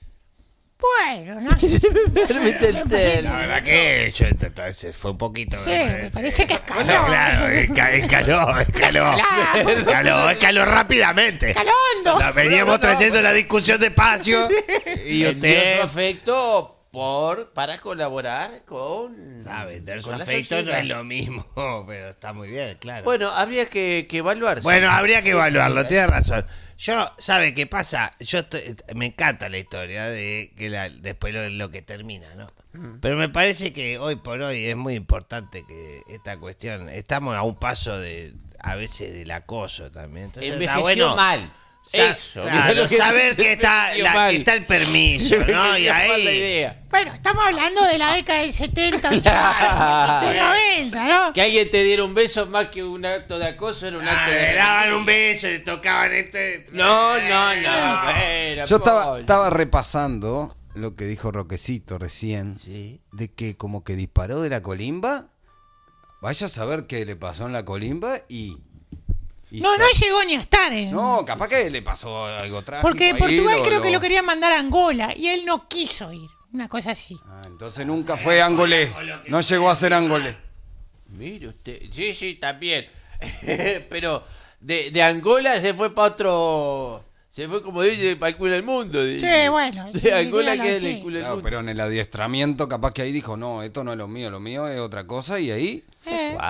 Bueno, no sé. Permite el Me parece- término. La verdad que yo esta- esta- se fue un poquito. Sí, me parece que escaló. Claro, esca- escaló, escaló. Escaló. Escaló, escaló rápidamente. Calondo. La veníamos trayendo la discusión despacio y Vendió usted su afecto por, para colaborar con... a vender su con la afecto no sociedad. es lo mismo, pero está muy bien, claro. Bueno, habría que, que evaluarse. Bueno, habría que evaluarlo, tiene razón. Yo, ¿sabe qué pasa? Yo estoy- me encanta la historia de que la- después lo, lo que termina, ¿no? Pero me parece que hoy por hoy es muy importante que esta cuestión, estamos a un paso de, a veces del acoso también. Entonces, está Envejeció bueno mal. sa- Eso. claro, Lo que- saber que está, envejeció la- mal. que está el permiso, ¿no? Y Envejeció mal la ahí... idea. Bueno, estamos hablando de la década del setenta, del noventa, ¿no? Que alguien te diera un beso más que un acto de acoso era un acto Ah, de... le daban un beso, le tocaban este... No, no, no. bueno, Yo estaba, Paul. estaba repasando lo que dijo Roquecito recién, Sí. de que como que disparó de la colimba. Vaya a saber qué le pasó en la colimba y... y No, sa- no llegó ni a estar en... No, capaz que le pasó algo trágico. Porque ahí, Portugal lo- creo que lo- lo querían mandar a Angola y él no quiso ir. Una cosa así. Ah, entonces nunca fue Angolé. No llegó a ser Angolé. Mire usted. Sí, sí, también. Pero de, de Angola se fue para otro... Se fue, como dice, para el culo del mundo. dice. Sí, bueno, De sí, Angola dígalo que es así. el culo del Claro, mundo. pero en el adiestramiento capaz que ahí dijo, no, esto no es lo mío, lo mío es otra cosa y ahí... Eh, ¿Cuál?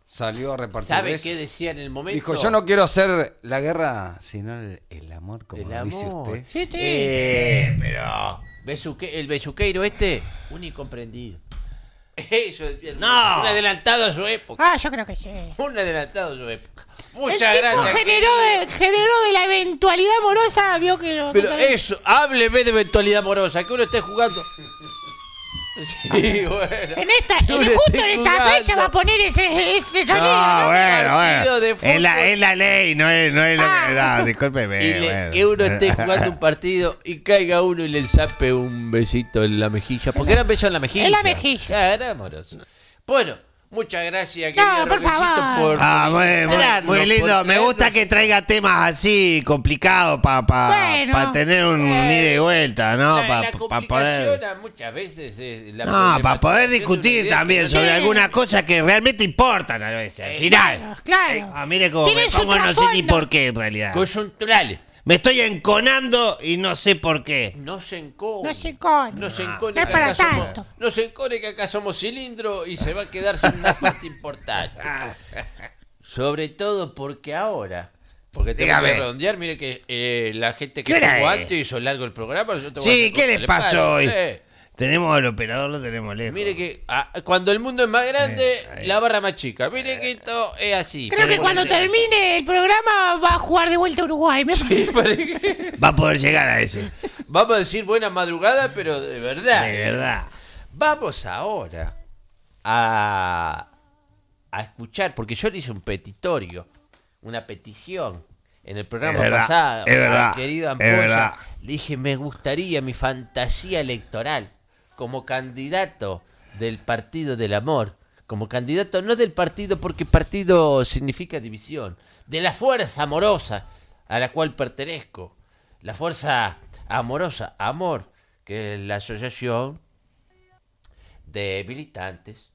salió a repartir ¿Sabe besos. qué decía en el momento? Dijo, yo no quiero hacer la guerra, sino el, el amor, como El dice amor. usted. Sí, sí. Eh, pero besuque- el besuqueiro este, un incomprendido. Eso, No. Un adelantado a su época. Ah, yo creo que sí. Un adelantado a su época. El Muchas tipo gracias. generó de, generó de la eventualidad amorosa, vio que lo... Pero eso, hábleme de eventualidad amorosa, que uno esté jugando. Sí, bueno. En esta, Yo en, le justo estoy en esta jugando. fecha va a poner ese, ese sonido. No, ¿no? bueno, Partido de bueno. Es la, fútbol. es la ley, no es, no es lo que. Ah. No, discúlpeme. Y le- bueno. que uno esté jugando un partido y caiga uno y le zape un besito en la mejilla. Porque era un beso en la mejilla. En la mejilla. Ya, era amoroso. Bueno, muchas gracias, No, querido por Roquecito, favor. por Ah, muy, muy, traernos, muy lindo. por Me gusta traernos. que traiga temas así complicados para pa, Bueno. pa tener un ida y vuelta, ¿no? La, Para la pa complicación poder. a muchas veces es la No, para poder problematización de una discutir idea también que- sobre Sí. algunas cosas que realmente importan a veces. Al Eh, final. Claro, claro. Ah, mire cómo Tiene me su pongo, no sé ni trasfondo. por qué en realidad. Coyunturales. Me estoy enconando y no sé por qué. No se encone. No se encone. No se No, encone no es que para acá somos- tanto. no se encone que acá somos cilindro y se va a quedar sin una parte importante. Sobre todo porque ahora, porque tengo Dígame. que redondear, mire que eh, la gente que ¿Qué hora estuvo es? antes hizo largo el programa. Yo te voy a Sí, hacer ¿qué corta les de pasó palo. hoy? Eh, Tenemos al operador, lo tenemos lejos. mire que ah, cuando el mundo es más grande, Eh, ahí. la barra más chica. Mire que esto es así. Creo que Pero cuando bueno, termine el programa va a jugar de vuelta a Uruguay. Me sí, parece- Va a poder llegar a ese. Vamos a decir buena madrugada, pero de verdad. De verdad. Vamos ahora a, a escuchar, porque yo le hice un petitorio, una petición en el programa Es verdad, pasado. es verdad, al querido es Ampolla. verdad. Le dije, me gustaría mi fantasía electoral como candidato del Partido del Amor. Como candidato, no del partido, porque partido significa división, de la fuerza amorosa a la cual pertenezco. La fuerza amorosa, amor, que es la asociación de militantes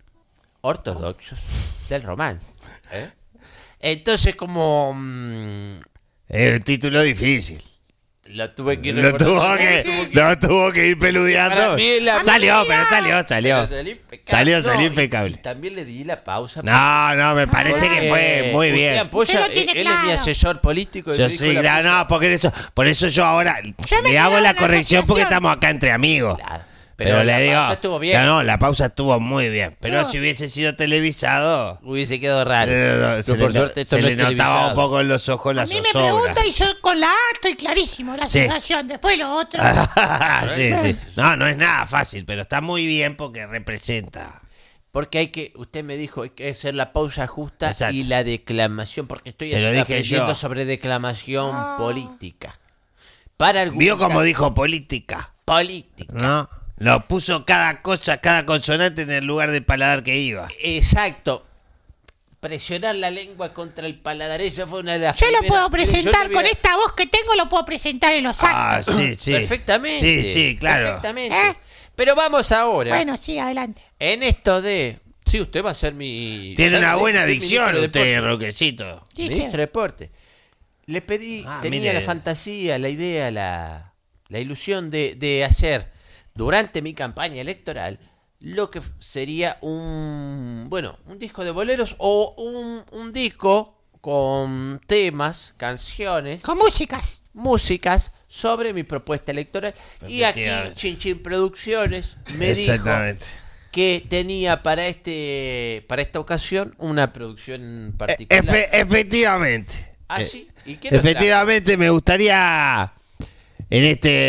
ortodoxos del romance. ¿eh? Entonces, como mm, Es un título difícil. lo tuve que ir Lo tuvo recordando, que, lo tuvo que ir Para peludeando. mí la- Salió, pero salió, salió. Pero salió impecable. Salió, No, salió y- impecable. y también le di la pausa. No, no, me parece que fue muy usted bien. Ampolla, Usted lo tiene él es mi claro. asesor político. y Yo me dijo sí, la claro, pausa. no, porque eso, por eso yo ahora Yo me le hago quedo la en la corrección porque asociación. estamos acá entre amigos. Claro, Pero, pero le la digo, pausa estuvo bien. No, no, la pausa estuvo muy bien. Pero No. si hubiese sido televisado, Hubiese quedado raro. eh, se, Pero por le, suerte esto se no le es notaba televisado. un poco en los ojos la A mí me zozobra. pregunta y yo con la A estoy clarísimo, la Sí. sensación. Después lo otro. sí, sí. No, no es nada fácil, pero está muy bien porque representa. Porque hay que, usted me dijo, hay que hacer la pausa justa Exacto. y la declamación, porque estoy Se lo dije aprendiendo yo. sobre declamación Ah. política. Para Vio argumentar como dijo política, política. ¿no? Lo puso cada cosa, cada consonante en el lugar del paladar que iba. Exacto. Presionar la lengua contra el paladar, esa fue una de las Yo lo primeras- puedo Mire, yo presentar le con voy a- esta voz que tengo, lo puedo presentar en los actos. Ah, sí, sí. Perfectamente. Sí, sí, claro. Perfectamente. ¿Eh? Pero vamos ahora. Bueno, sí, adelante. En esto de... Sí, usted va a ser mi... Tiene ser una mi- buena mi dicción ministro de usted, deporte. Roquecito. Sí, Ministro sí. de deporte. Le pedí, Ah, tenía mire. la fantasía, la idea, la, la ilusión de, de hacer durante mi campaña electoral lo que f- sería un, bueno, un disco de boleros o un, un disco con temas, canciones, Con músicas. músicas sobre mi propuesta electoral. Y aquí Efectivamente. Chin Chin Producciones me dijo Exactamente. que tenía para este para esta ocasión una producción E- particular. efe- efectivamente. ¿Ah, Eh, sí? ¿Y qué nos Efectivamente, me gustaría en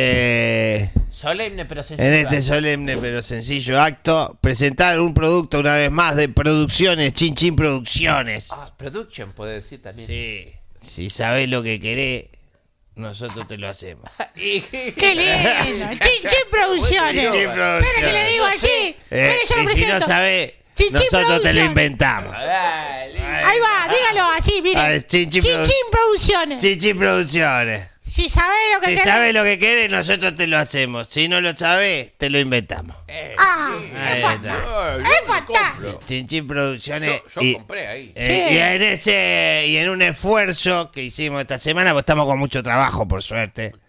este Solemne pero en sencillo. este solemne pero sencillo acto presentar un producto una vez más de Producciones Chin Chin Producciones. Ah, production puede decir también. Sí, si sabés lo que querés, nosotros te lo hacemos. Y- ¡Qué lindo! Chin Chin Producciones. Chin Chin Producciones. Espera que le digo así. Eh, Espera, yo lo y si no presento. sabés, Chin Chin nosotros te lo Producciones. inventamos. Dale. Ahí va, dígalo así, mire. Ah, Chin Chin Chin Produ- Chin Producciones. Chin Chin Producciones. Si sabés lo que Si querés. sabes lo que querés, nosotros te lo hacemos. Si no lo sabés, te lo inventamos. Eh, Ah, sí. Ahí es está. fantástico. Ay, Es yo me fantástico. compro. Chin Chin Producciones. Yo, yo y, compré ahí. eh, Sí. y en ese y en un esfuerzo que hicimos esta semana, pues estamos con mucho trabajo, por suerte.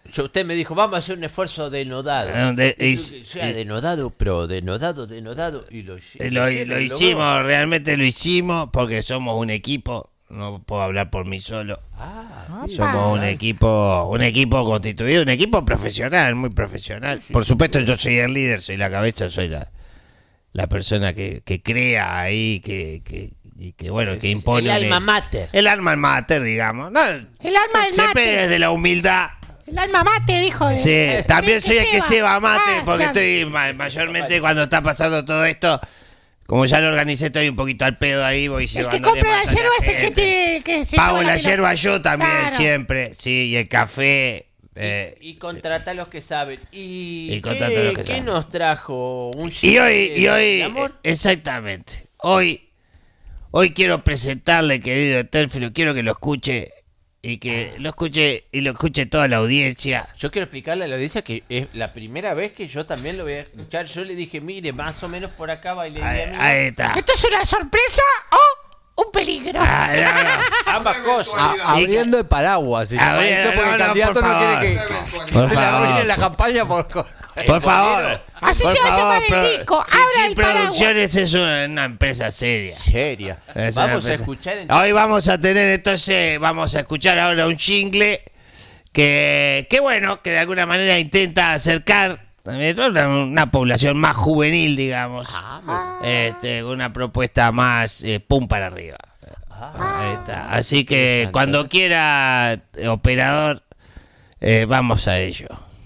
Yo, usted me dijo, vamos a hacer un esfuerzo denodado. Ah, de- Y es- yo, o sea, y- denodado, pero denodado, denodado. Y lo, Eh, Lo, y lo hicimos, realmente lo hicimos porque somos un equipo. No puedo hablar por mí solo. Ah, Somos un equipo, un equipo constituido, un equipo profesional, muy profesional. Por supuesto, yo soy el líder, soy la cabeza, soy la, la persona que, que crea ahí, que, que, y que bueno, que impone. el un- alma mater. El alma mater, digamos. No, El alma del siempre mate. desde la humildad. El alma mate, dijo. de- Sí, de- también de- soy el que Seba. ceba mate, Ah, porque claro. estoy ma- mayormente cuando está pasando todo esto, como ya lo organicé, estoy un poquito al pedo ahí, voy El que cebándole compra la mate a yerba es el que gente. tiene. el que se Pago lleva la pelota. yerba yo también, Claro. siempre, sí, y el café. eh, y contrata a los que saben. ¿Y, Y contrata qué, a los que qué saben. nos trajo? ¿Un Y hoy, chiste y hoy, de amor? exactamente, hoy, hoy quiero presentarle, querido Térfilo, quiero que lo escuche y que lo escuche y lo escuche toda la audiencia. Yo quiero explicarle a la audiencia que es la primera vez que yo también lo voy a escuchar. Yo le dije, mire, más o menos por acá baile. Ahí, ahí está. ¿Esto es una sorpresa o un peligro? Ah, no, no. Ambas cosas. A- abriendo el paraguas. se llama Abriendo- eso, porque no, el no, candidato por no favor. quiere que, que- Por que se le favor. arruine la campaña por... con- Por favor. Así por se va a favor, llamar el pro- disco. Chichi Abra el paraguas. Producciones es una, una empresa seria. Seria. Es una Vamos a empresa- escuchar entonces. Hoy vamos a tener entonces, vamos a escuchar ahora un jingle que, que bueno, que de alguna manera intenta acercar también una, una población más juvenil, digamos. Ah, Este, una propuesta más eh, pum para arriba. Ahí está. Así que Interesante. cuando quiera, eh, operador, eh, vamos a ello.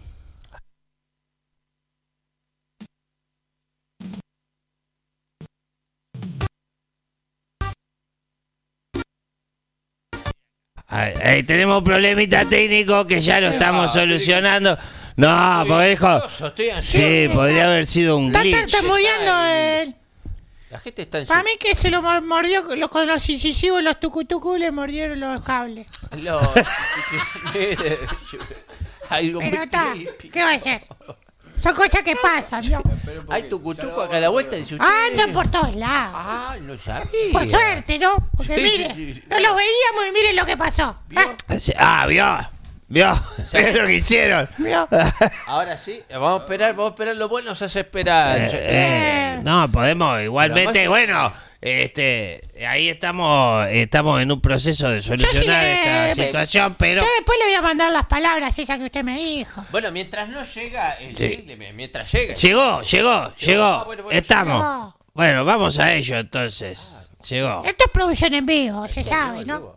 Ahí, ahí tenemos un problemita técnico que ya lo estamos solucionando. No, porque dijo, ansioso, estoy ansioso. sí, podría haber sido un Está glitch. tartamudeando él. La gente está en su... Para mí que se lo mor- mordió con los- con los incisivos, los tucutucú le mordieron los cables. Lo- Mire, algo muy Pero está, creepy. ¿qué va a hacer? Son cosas que pasan, ¿no? Hay tucutuco acá a la vuelta, dice usted. Andan por todos lados. Ah, no sabía. Por suerte, ¿no? Porque Sí, mire, sí, sí. no los veíamos y miren lo que pasó. Ah, Ah, vio, vio, vio lo que hicieron. ¿vio? Ahora sí, vamos a esperar, vamos a esperar. Lo bueno se hace esperar. Eh, eh, no, podemos igualmente, Pero además- bueno, este, ahí estamos, estamos en un proceso de Yo sí solucionar le- esta situación, pero Yo después le voy a mandar las palabras esas que usted me dijo. Bueno, mientras no llega el Sí. jingle, mientras llega. llegó, llegó, llegó, Ah, bueno, bueno, estamos. llegó. Bueno, vamos a ello entonces. Llegó. Esto es producción en vivo, se sabe, ¿no?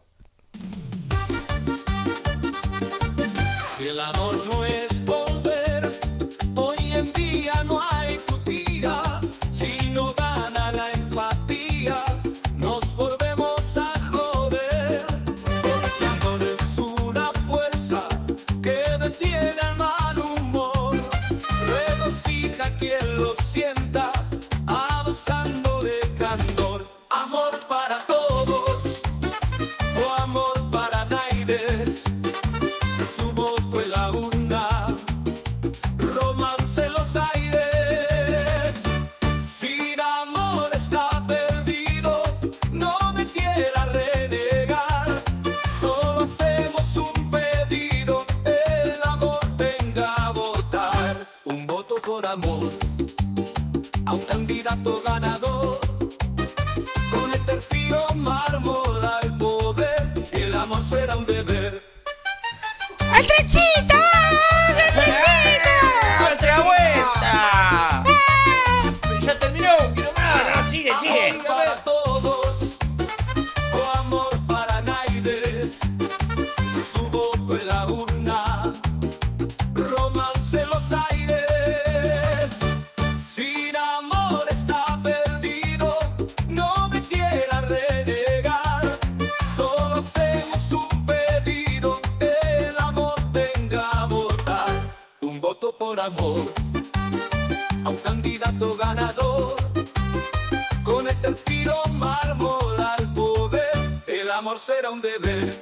Si el amor no es volver, hoy en día no hay tutía. Si no gana la empatía, nos volvemos a joder. Porque el amor es una fuerza que detiene el mal humor. Regocija quien lo sienta, abusando de candor. Amor para todos, o amor para naides. Su voto en la urna, romance en los aires. Si el amor está perdido, no me quiera renegar. Solo hacemos un pedido, el amor venga a votar. Un voto por amor a un candidato ganador. Con el perfil mármol al poder, el amor será un deber. ¡El trencito! ¡El trencito! ¡Otra vuelta! ¡Ya terminó! ¡Quiero más! No, sigue, sigue. Amor para todos, o amor para naides. Su voto en la urna, romance en los aires. Si el amor está perdido, no me quiera renegar. Solo hacemos un pedido, el amor venga a votar. Un voto por amor a un candidato ganador. Con el perfil mármol al poder, el amor será un deber.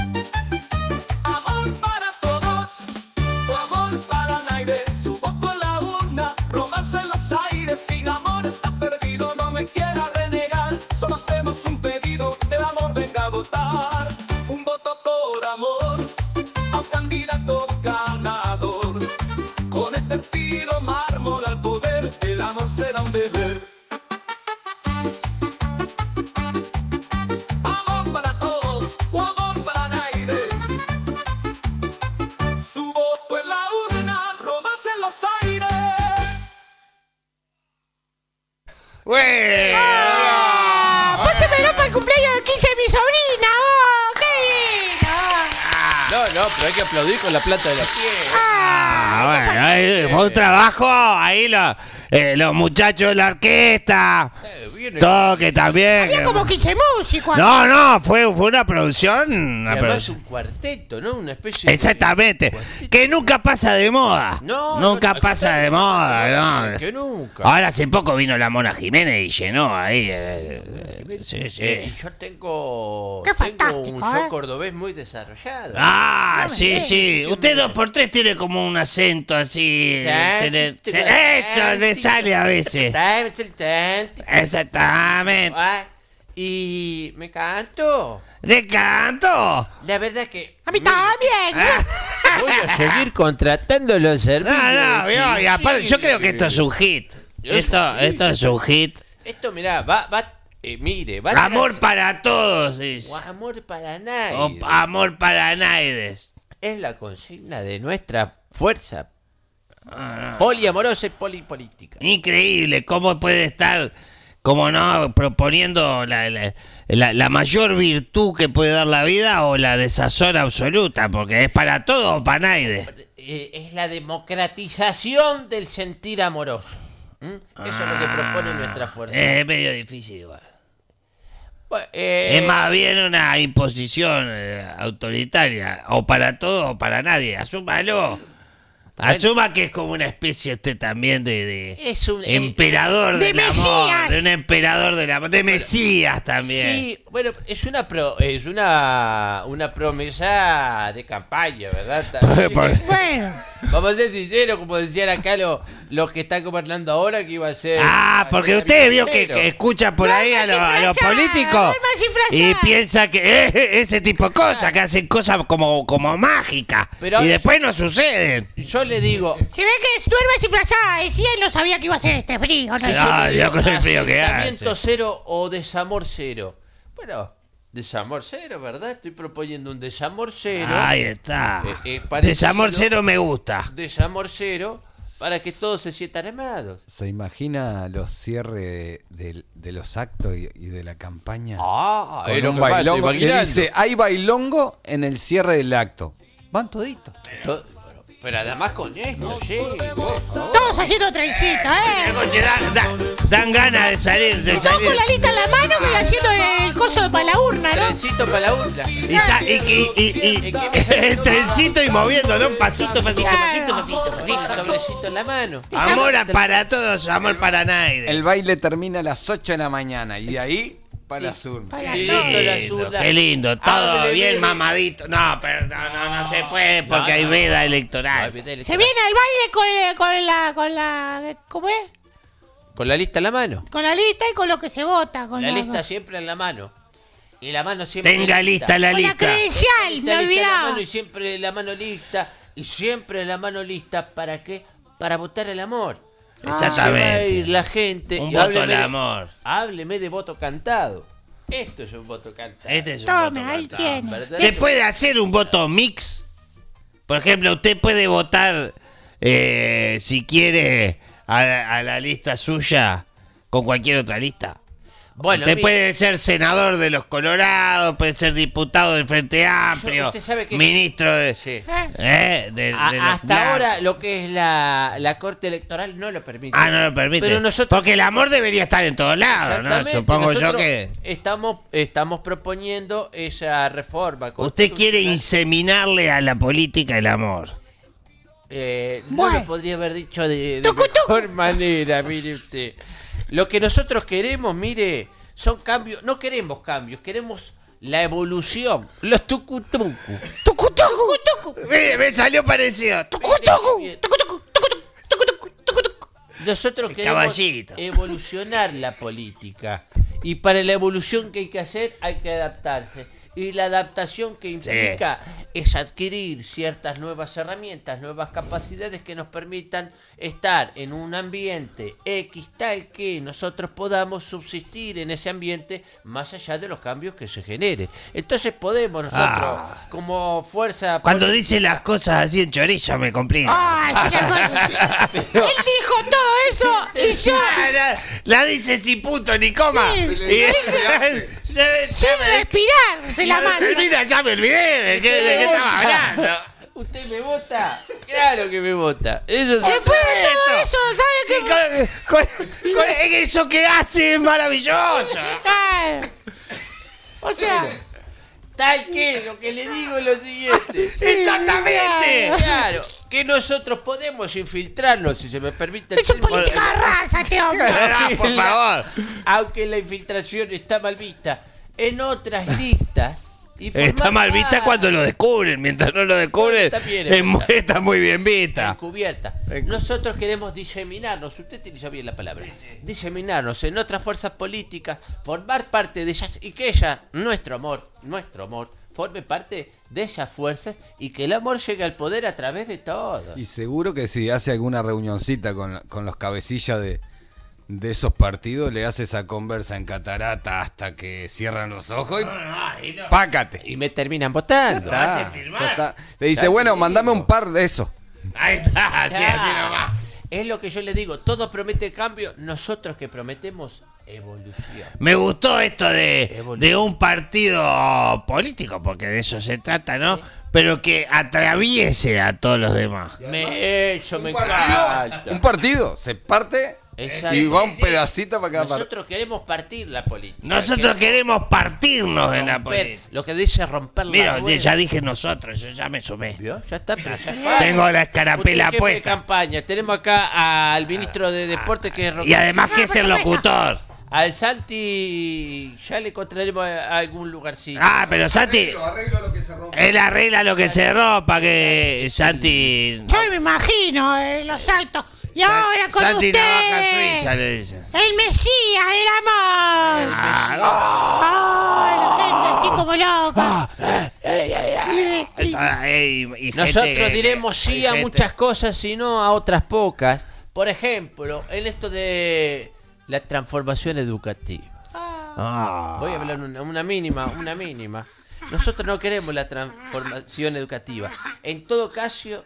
Amor para todos, o amor para nadie. Su voto en la urna, romance en los aires. Si el amor está perdido, no me quiera renegar. Solo hacemos un pedido, el amor venga a votar. Un voto por amor a un candidato ganador. el amor será un deber. Amor para todos, o amor para Naides. Su voto en la urna, romance en los aires. ¡Bueno! ¡Pásamelo para el cumpleaños de quince de mi sobrina! ¡Oh, qué lindo! No, no, pero hay que aplaudir con la plata de la piel. Ah, bueno, ahí fue un trabajo. Ahí lo- eh, los muchachos de la orquesta. Eh, viene- Todo que también. Había como quince músicos. No, no, fue, fue una producción. Y Una además producción. un cuarteto, ¿no? Una especie de... Exactamente. cuarteto. Que nunca pasa de moda. No, Nunca no, pasa de moda. No. Que nunca. Ahora hace poco vino la Mona Jiménez y llenó ahí. eh, eh, sí, Eh, sí. y yo tengo, Qué tengo fantástico, un yo ¿eh? cordobés muy desarrollado. Ah, No me sí, digas. sí. Usted dos por tres tiene como un acento así. Se le, se le- hecho, le sale a veces. Exactamente. Ah, y me canto. ¿De canto? La verdad que A mí me- también. voy a seguir contratando los servicios. No, no, Sí, vio, y aparte, sí. yo creo que esto es un hit. Es Esto, un hit. esto es un hit. Esto, mirá, va, va, eh, mire, va a Amor tras- para todos, dice. o amor para nadie. O amor para Naides. Es la consigna de nuestra fuerza Ah, poliamorosa y polipolítica. Increíble, cómo puede estar, como no, proponiendo la, la, la- la mayor virtud que puede dar la vida o la desazón absoluta, porque es para todo o para Naides. Eh, es la democratización del sentir amoroso. ¿Mm? Eso es lo que propone nuestra fuerza. Es medio difícil igual. Bueno, eh, Es más bien una imposición eh, autoritaria, o para todo o para nadie. Asúmalo. Asuma que es como una especie usted también de, de Es un- eh, emperador de del amor, Mesías. de un emperador del amor, de Mesías también. Sí, bueno, es una pro- es una una promesa de campaña, ¿verdad? Por- Bueno, Vamos a ser sinceros, como decían acá los los que están gobernando ahora, que iba a ser... Ah, porque usted vio que, que escucha por ahí a, los- a los disfrazada, políticos duermas disfrazada. y piensa que eh, ese tipo de cosas, que hacen cosas como, como mágicas Pero y ahora- después no suceden. Yo le digo... se ve que duerme disfrazada. Decía y no sabía que iba a ser este frío. ¿no? Sí. Ah, le yo con el frío que asentamiento hace. cero o desamor cero. Bueno, desamor cero, ¿verdad? Estoy proponiendo un desamor cero. Ahí está. Eh, eh, parecido. Desamor cero me gusta. Desamor cero para que todos se sientan amados. ¿Se imagina los cierres de, de los actos y, y de la campaña? Ah, Con era un un bailongo. bailongo que dice, hay bailongo en el cierre del acto. Van toditos. Pero, pero además con esto, sí. Todos haciendo trencita, ¿eh? Che, da- da- dan ganas de salir, de Todos salir. con la lista en la mano que haciendo el coso para la urna, ¿no? Trencito para la urna. Y, sa- y, y- y- y- el trencito y moviendo, ¿no? Pasito, pasito, pasito, pasito, Con pasito. el sobrecito en la mano. Amor a- para todos, amor para nadie. El baile termina a las ocho de la mañana y de ahí para las urnas. Para Qué la lindo la Lindo, zurda. qué lindo, todo Hable, bien mire. mamadito. No, pero no, no, no se puede porque No, hay no. veda Ay, electoral. Vidal, Se viene al baile con, eh, con la, con la, ¿cómo es? Con la lista en la mano. Con la lista y con lo que se vota. Con La la, lista siempre en la mano. Y la mano siempre Tenga lista la con la lista. credencial, Lista, me lista en la olvidaba. mano y siempre la mano lista. Y siempre la mano lista. ¿Para qué? Para votar el amor. Exactamente. Va a ir la gente. Un y voto hábleme al de- amor. Hábleme de voto cantado. Esto es un voto cantado. Este es un Tome, voto ahí cantado. tiene. ¿verdad? ¿Se puede hacer un voto mix? Por ejemplo, usted puede votar, eh, si quiere, a, a la lista suya con cualquier otra lista. Bueno, usted mire, puede ser senador de los Colorados, puede ser diputado del Frente Amplio, usted sabe que- ministro de, sí. ¿Eh? eh, de- A- de los hasta blancos. ahora lo que es la, la corte electoral no lo permite. Ah, no lo permite. Pero nosotros, Porque el amor debería estar en todos lados, ¿no? Exactamente, Supongo yo nosotros que estamos estamos proponiendo esa reforma. usted quiere constitucional. inseminarle a la política el amor. Eh, no Bueno. lo podría haber dicho de, de Tucu, tucu. mejor manera, mire usted. Lo que nosotros queremos, mire, son cambios. No queremos cambios, queremos la evolución. Los tucutucu. Tucu, tucu, tucu. Me, me salió parecido. Tucu, tucu. Tucu, tucu, tucu, tucu, tucu, tucu, tucu. Nosotros El queremos caballito. evolucionar la política. Y para la evolución que hay que hacer, hay que adaptarse. Y la adaptación que implica es adquirir ciertas nuevas herramientas, nuevas capacidades que nos permitan estar en un ambiente X tal que nosotros podamos subsistir en ese ambiente más allá de los cambios que se generen. Entonces podemos nosotros, Ah. como fuerza... Cuando dice las cosas así en chorizo me complica. Ay, sí, la- Él dijo todo eso y yo La, la dice sin punto ni coma. Sí. Y- se- sin respirar se la manda. Termina, ya me olvidé de qué, de qué estaba hablando. ¿Usted me vota? Claro que me vota. Eso sí. Después de todo eso, ¿sabes Sí, qué? con, con- con eso que hace es maravilloso. Claro. O sea, Tal que lo que le digo es lo siguiente. Exactamente. Claro, que nosotros podemos infiltrarnos, si se me permite el es un término. política de raza, este hombre. Ah, por favor. Aunque la infiltración está mal vista en otras listas. Y Está formar mal vista parte- cuando lo descubren. Mientras no lo descubren, Está bien, es es mu- verdad. está muy bien vista. encubierta. Nosotros queremos diseminarnos, usted utiliza bien la palabra, diseminarnos en otras fuerzas políticas, formar parte de ellas y que ella, nuestro amor, nuestro amor, forme parte de esas fuerzas y que el amor llegue al poder a través de todo. Y seguro que si hace alguna reunioncita con, con los cabecillas de, de esos partidos, le hace esa conversa en catarata hasta que cierran los ojos y pácate. Y me terminan votando. Ya hace está, firmar. ya está. Te dice, Ya bueno, te mandame digo. un par de eso. Ahí está, así, así nomás. Es lo que yo le digo, todos prometen cambio, nosotros que prometemos evolución. Me gustó esto de, Evolución. de un partido político, porque de eso se trata, ¿no? Pero que atraviese a todos los demás. Me, eso me Un encanta. partido se parte Exacto. y va un pedacito para cada parte. Nosotros queremos partir la política. Nosotros queremos partirnos en la romper, política. lo que dice romper la Mira, rueda. ya dije nosotros, yo ya me sumé. ¿Vio? Ya está, pero ya está. Tengo la Usted escarapela es jefe de puesta. campaña. Tenemos acá al ministro de Deportes que es Roque- Y además que es el locutor. Al Santi ya le encontraremos a- a algún lugarcito. Ah, pero Santi, arreglo lo que se rompe. él arregla lo que se rompa, que Santi... Yo me imagino eh, los saltos. Y ahora con Santi Navaja ustedes, Suiza le dicen. el Mesías del amor. Ah, Ay, la gente así como loca. Y- y- ah, ey, y gente Nosotros que- diremos sí hay a gente- muchas cosas y no a otras pocas. Por ejemplo, en esto de la transformación educativa. Ah. Voy a hablar una, una mínima, una mínima. Nosotros no queremos la transformación educativa. En todo caso...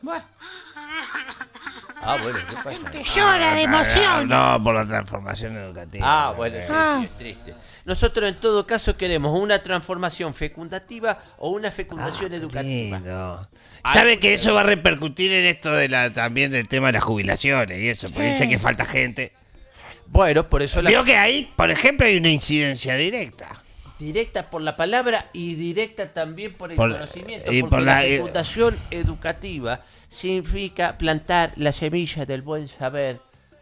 Ah, bueno, ¿qué pasa? Te llora de emoción. No, por la transformación educativa. Ah, bueno, sí, Ah. sí, es triste. Nosotros en todo caso queremos una transformación fecundativa o una fecundación educativa. Lindo. ¿Sabe que eso va a repercutir en esto de la también del tema de las jubilaciones y eso? Porque dice que falta gente. Bueno, por eso la Vio que ahí, por ejemplo, hay una incidencia directa. directa por la palabra y directa también por el Por- conocimiento, y porque por la la- fecundación educativa significa plantar la semilla del buen saber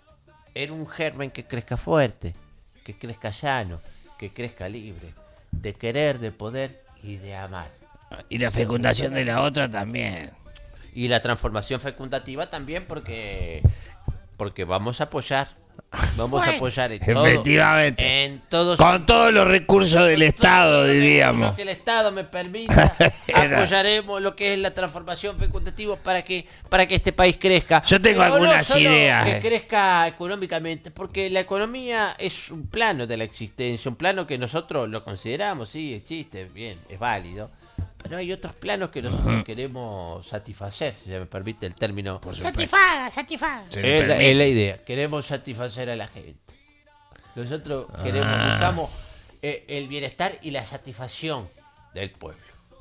en un germen que crezca fuerte, que crezca sano, que crezca libre, de querer, de poder y de amar. Y la fecundación de la otra también. Y la transformación fecundativa también porque porque vamos a apoyar, vamos a Bueno. apoyar en todo, Efectivamente. en todos Con todos los recursos del Estado, Todos los diríamos. recursos que el Estado me permita, apoyaremos lo que es la transformación fecundativa para que para que este país crezca. Yo tengo Pero no algunas solo ideas, que eh. crezca económicamente, porque la economía es un plano de la existencia, un plano que nosotros lo consideramos, sí, existe, bien, es válido. Pero hay otros planos que nosotros queremos satisfacer, si se me permite el término. Satisfaga, satisfaga. Se le Es la, permite. es la idea, queremos satisfacer a la gente. Nosotros queremos, Ah. buscamos eh, el bienestar y la satisfacción del pueblo.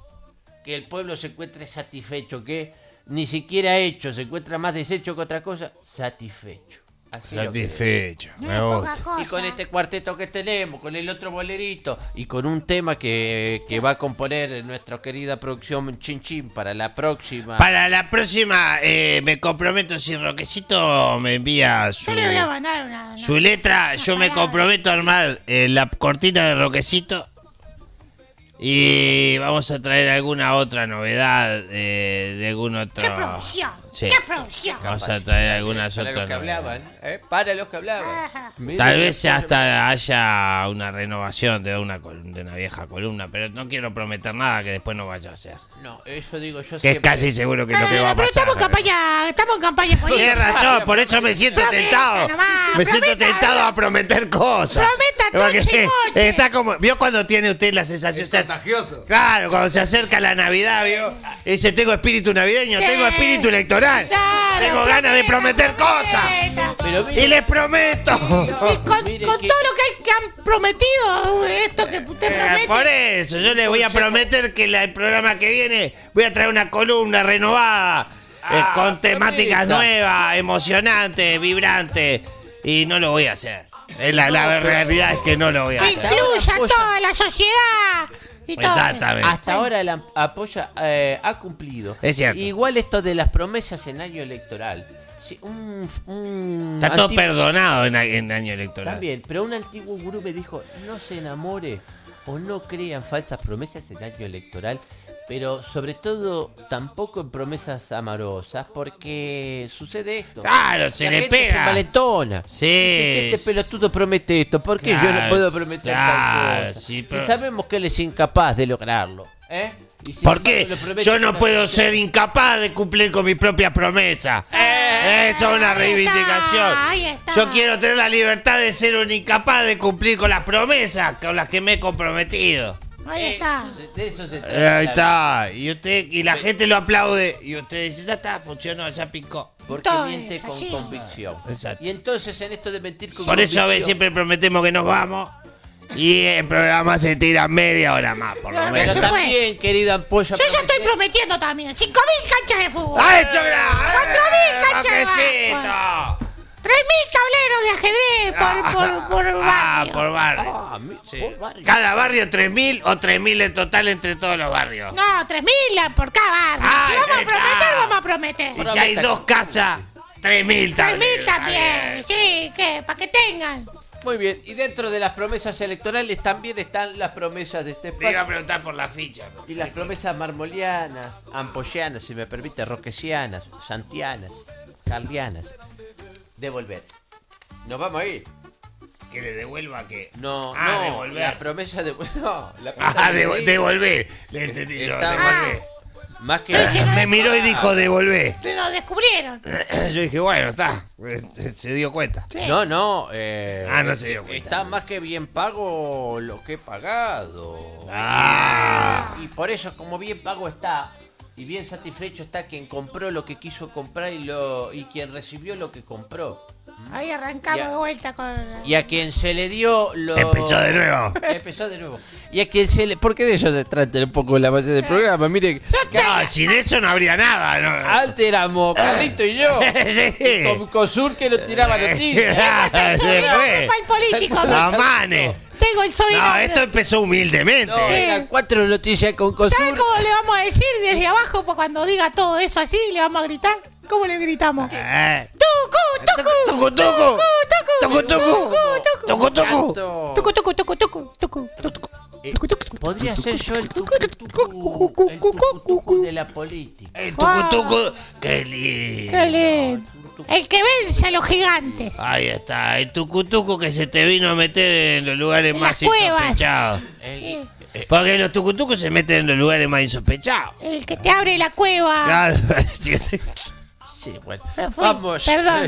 Que el pueblo se encuentre satisfecho, que ni siquiera hecho, se encuentra más deshecho que otra cosa, satisfecho. Así lo queremos. Satisfecho. No Me es poca gusta. cosa. Y con este cuarteto que tenemos, con el otro bolerito y con un tema que, que va a componer nuestra querida producción Chin Chin para la próxima. Para la próxima, eh, me comprometo, si Roquecito me envía su, Yo le voy a mandar una. una- su letra, una yo me palabra. comprometo a armar eh, la cortina de Roquecito. Y vamos a traer alguna otra novedad eh, de algún otro. ¡Qué producción! Sí. ¡Qué producción! Vamos a traer algunas Para otras. los que novedades. hablaban, ¿eh? Para los que hablaban. Ajá. Miren Tal que vez apoyo- hasta haya una renovación de una, col- de una vieja columna, pero no quiero prometer nada que después no vaya a ser. No, eso digo yo Que es siempre. casi seguro que es lo que Eh, va a pero pasar. estamos en campaña, estamos en campaña política. Tienes razón, por eso me siento Prometa tentado. nomás, Me siento prometa, tentado a prometer cosas. Prometa, Porque troche, moche. está como. ¿Vio cuando tiene usted la sensación? Es contagioso. Claro, cuando se acerca la Navidad, ¿vio? Y dice, tengo espíritu navideño, Sí. tengo espíritu electoral. Claro, tengo ganas de prometer cosas. prometa. Pero mire, Y les prometo. Y con, Mire con que- todo lo que, hay, que han prometido, esto que usted Eh, promete. por eso, yo les voy a prometer que la- el programa que viene voy a traer una columna renovada, eh, Ah, con temáticas prometa. nuevas, emocionantes, vibrantes, y no lo voy a hacer. Eh, La, la No, pero- realidad es que no lo voy a Que hacer. incluya ahora apoya- toda la sociedad. Y todo. Exactamente. hasta ahora la apoya eh, ha cumplido. Es cierto. Igual esto de las promesas en año electoral. Sí, un, un Está todo antiguo- perdonado en, en año electoral. También, pero un antiguo gurú me dijo, no se enamore o no crean falsas promesas en año electoral, pero sobre todo tampoco en promesas amorosas, porque sucede esto. Claro, se La le gente pega. se malentona. Sí. Dice, este pelotudo promete esto, ¿por qué yo no Claro, puedo prometer claro, tal cosa? sí, Si pero- sabemos que él es incapaz de lograrlo, ¿eh? Y sin ¿Por embargo qué? le promete Yo no una puedo cosa- ser incapaz de cumplir con mi propia promesa. Eh, Eso es una ahí reivindicación. está, ahí está. Yo quiero tener la libertad de ser un incapaz de cumplir con las promesas con las que me he comprometido. Ahí está. Eso se- de eso se Eh, trata. Ahí está. Y usted y la gente lo aplaude y usted dice, ya está, funcionó, ya picó. Porque Todo miente es con así. convicción. Exacto. Y entonces en esto de mentir con Por eso a convicción. veces siempre prometemos que nos vamos y el programa se tira media hora más, por lo Pero Pero menos. se fue. también, querida ampolla. Yo ya estoy prometer- prometiendo también. cinco mil canchas de fútbol. ¡Ah, esto gra- ¡Cuatro mil ¡Eh, canchas de Boquecito! tres mil tableros de ajedrez por, por, por Ah, barrio. por barrio. Ah, mi- Sí. por barrio. Cada barrio tres mil o tres mil en total entre todos los barrios. No, tres mil por cada barrio. Ay, Si vamos a ahí prometer, está. vamos a prometer. Y si hay dos casas, tres mil tres también. mil también. Sí, que para que tengan. Muy bien, y dentro de las promesas electorales también están las promesas de este Me iba a espacio. preguntar por la ficha. ¿no? Y las promesas marmolianas, ampollanas, si me permite, roquesianas, santianas, carlianas. Devolver. Nos vamos a ir. Que le devuelva que. No, Ah, no, devolver. la promesa de... No, la promesa Ah, de devo- devolver. Le entendí yo. Está- Devolver. Más que... Sí, sí, no. Me miró y dijo devolver. Se nos descubrieron. Yo dije, bueno, está. Se dio cuenta. Sí. No, no. eh, Ah, no se dio cuenta. Está más que bien pago lo que he pagado. Ah. Y por eso, como bien pago está, y bien satisfecho está quien compró lo que quiso comprar y lo y quien recibió lo que compró. Ahí arrancamos Ya. de vuelta con. Y a quien se le dio lo... Empezó de nuevo. Empezó de nuevo. Y a quien se le... Porque de eso se trata un poco la base del programa. Mire, No, sin eso no habría nada. ¿no? antes éramos Carlito y yo. Sí. Con Cosur que lo tiraba los tigres. Se fue. el político. A Mane. Tengo el sobrino. No, pero- esto empezó humildemente. No, eran cuatro noticias con Cosur. ¿Sabe cómo le vamos a decir desde abajo? Pues cuando diga todo eso así, le vamos a gritar. ¿Cómo le gritamos? Eh. ¡Tucu, tucu! Tucu, tucu. Tucu, tucu. Tucu, tucu. Canto. ¡Tucu, tucu, tucu, tucu, tucu, tucu! Eh, Tucu, tucu, tucu. Podría ser yo el tucu, tucu, el tucu, tucu de la política. El tucu, tucu. Qué lindo. ¡Qué lindo! El que vence a los gigantes. Ahí está, el tucutuco que se te vino a meter en los lugares En más las cuevas. insospechados. El- Sí. Porque los tucutucos se meten en los lugares más insospechados. El que te abre la cueva. Claro, sí, sí. Sí, bueno. Me fui, Vamos. perdón.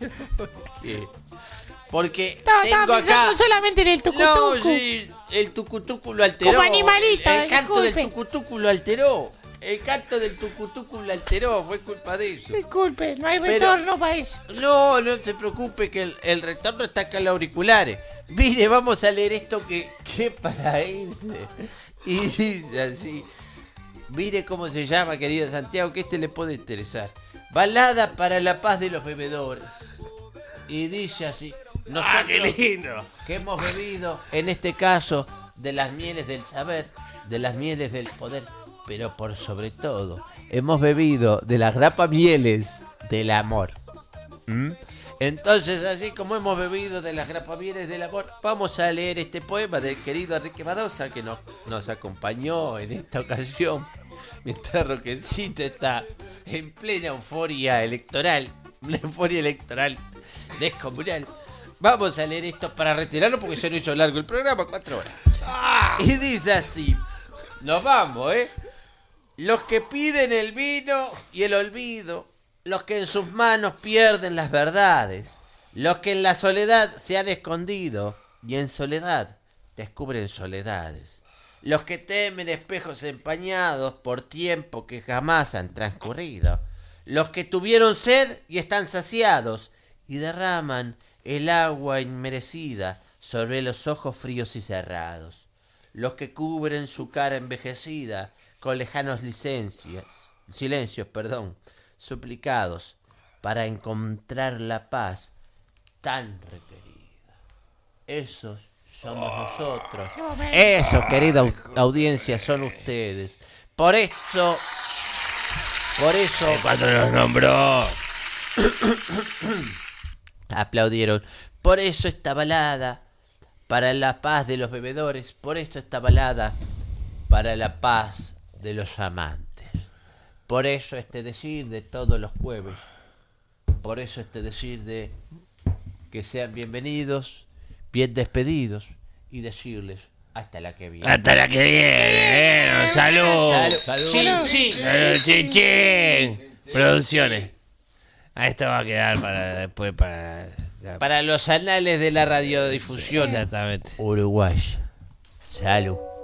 Sí. Porque No, tengo estaba pensando acá. solamente en el tucu, No, tucu. sí, el tucutucu lo alteró. Como animalito, El, el canto disculpe. del tucutucu lo alteró. El canto del tucutucu lo alteró, fue culpa de eso. Disculpe, no hay Pero- retorno para eso. No, no se preocupe que el, el retorno está acá en los auriculares. Mire, vamos a leer esto que, que para irse. Y dice así. Mire cómo se llama, querido Santiago, que este le puede interesar. Balada para la paz de los bebedores. Y dice así. Ah, qué Nosotros lindo. que hemos bebido, en este caso, de las mieles del saber, de las mieles del poder, pero por sobre todo, hemos bebido de las grapa mieles del amor. ¿Mm? Entonces, así como hemos bebido de las grapamieles del amor, vamos a leer este poema del querido Enrique Madosa, que nos, nos acompañó en esta ocasión. mientras Roquecito está en plena euforia electoral, una euforia electoral descomunal. Vamos a leer esto para retirarlo porque se nos hizo largo el programa, cuatro horas. Y dice así, nos vamos, ¿eh? Los que piden el vino y el olvido, los que en sus manos pierden las verdades, los que en la soledad se han escondido y en soledad descubren soledades, los que temen espejos empañados por tiempo que jamás han transcurrido, los que tuvieron sed y están saciados y derraman el agua inmerecida sobre los ojos fríos y cerrados, los que cubren su cara envejecida con lejanos licencias, silencios, perdón, suplicados para encontrar la paz tan requerida. Esos somos nosotros. Eso, querida au- audiencia, son ustedes. Por eso, por eso, Cuando nos nombró. aplaudieron. Por eso esta balada para la paz de los bebedores. Por eso esta balada para la paz de los amantes. Por eso este decir de todos los jueves. Por eso este decir de que sean bienvenidos, bien despedidos y decirles hasta la que viene. Hasta la que viene. eh. Salud. Salud. Salud. Chin, chin. Salud, chin, chin. Producciones. Ah, esto va a quedar para después para. Para los anales de la radiodifusión Exactamente. uruguaya. Salud.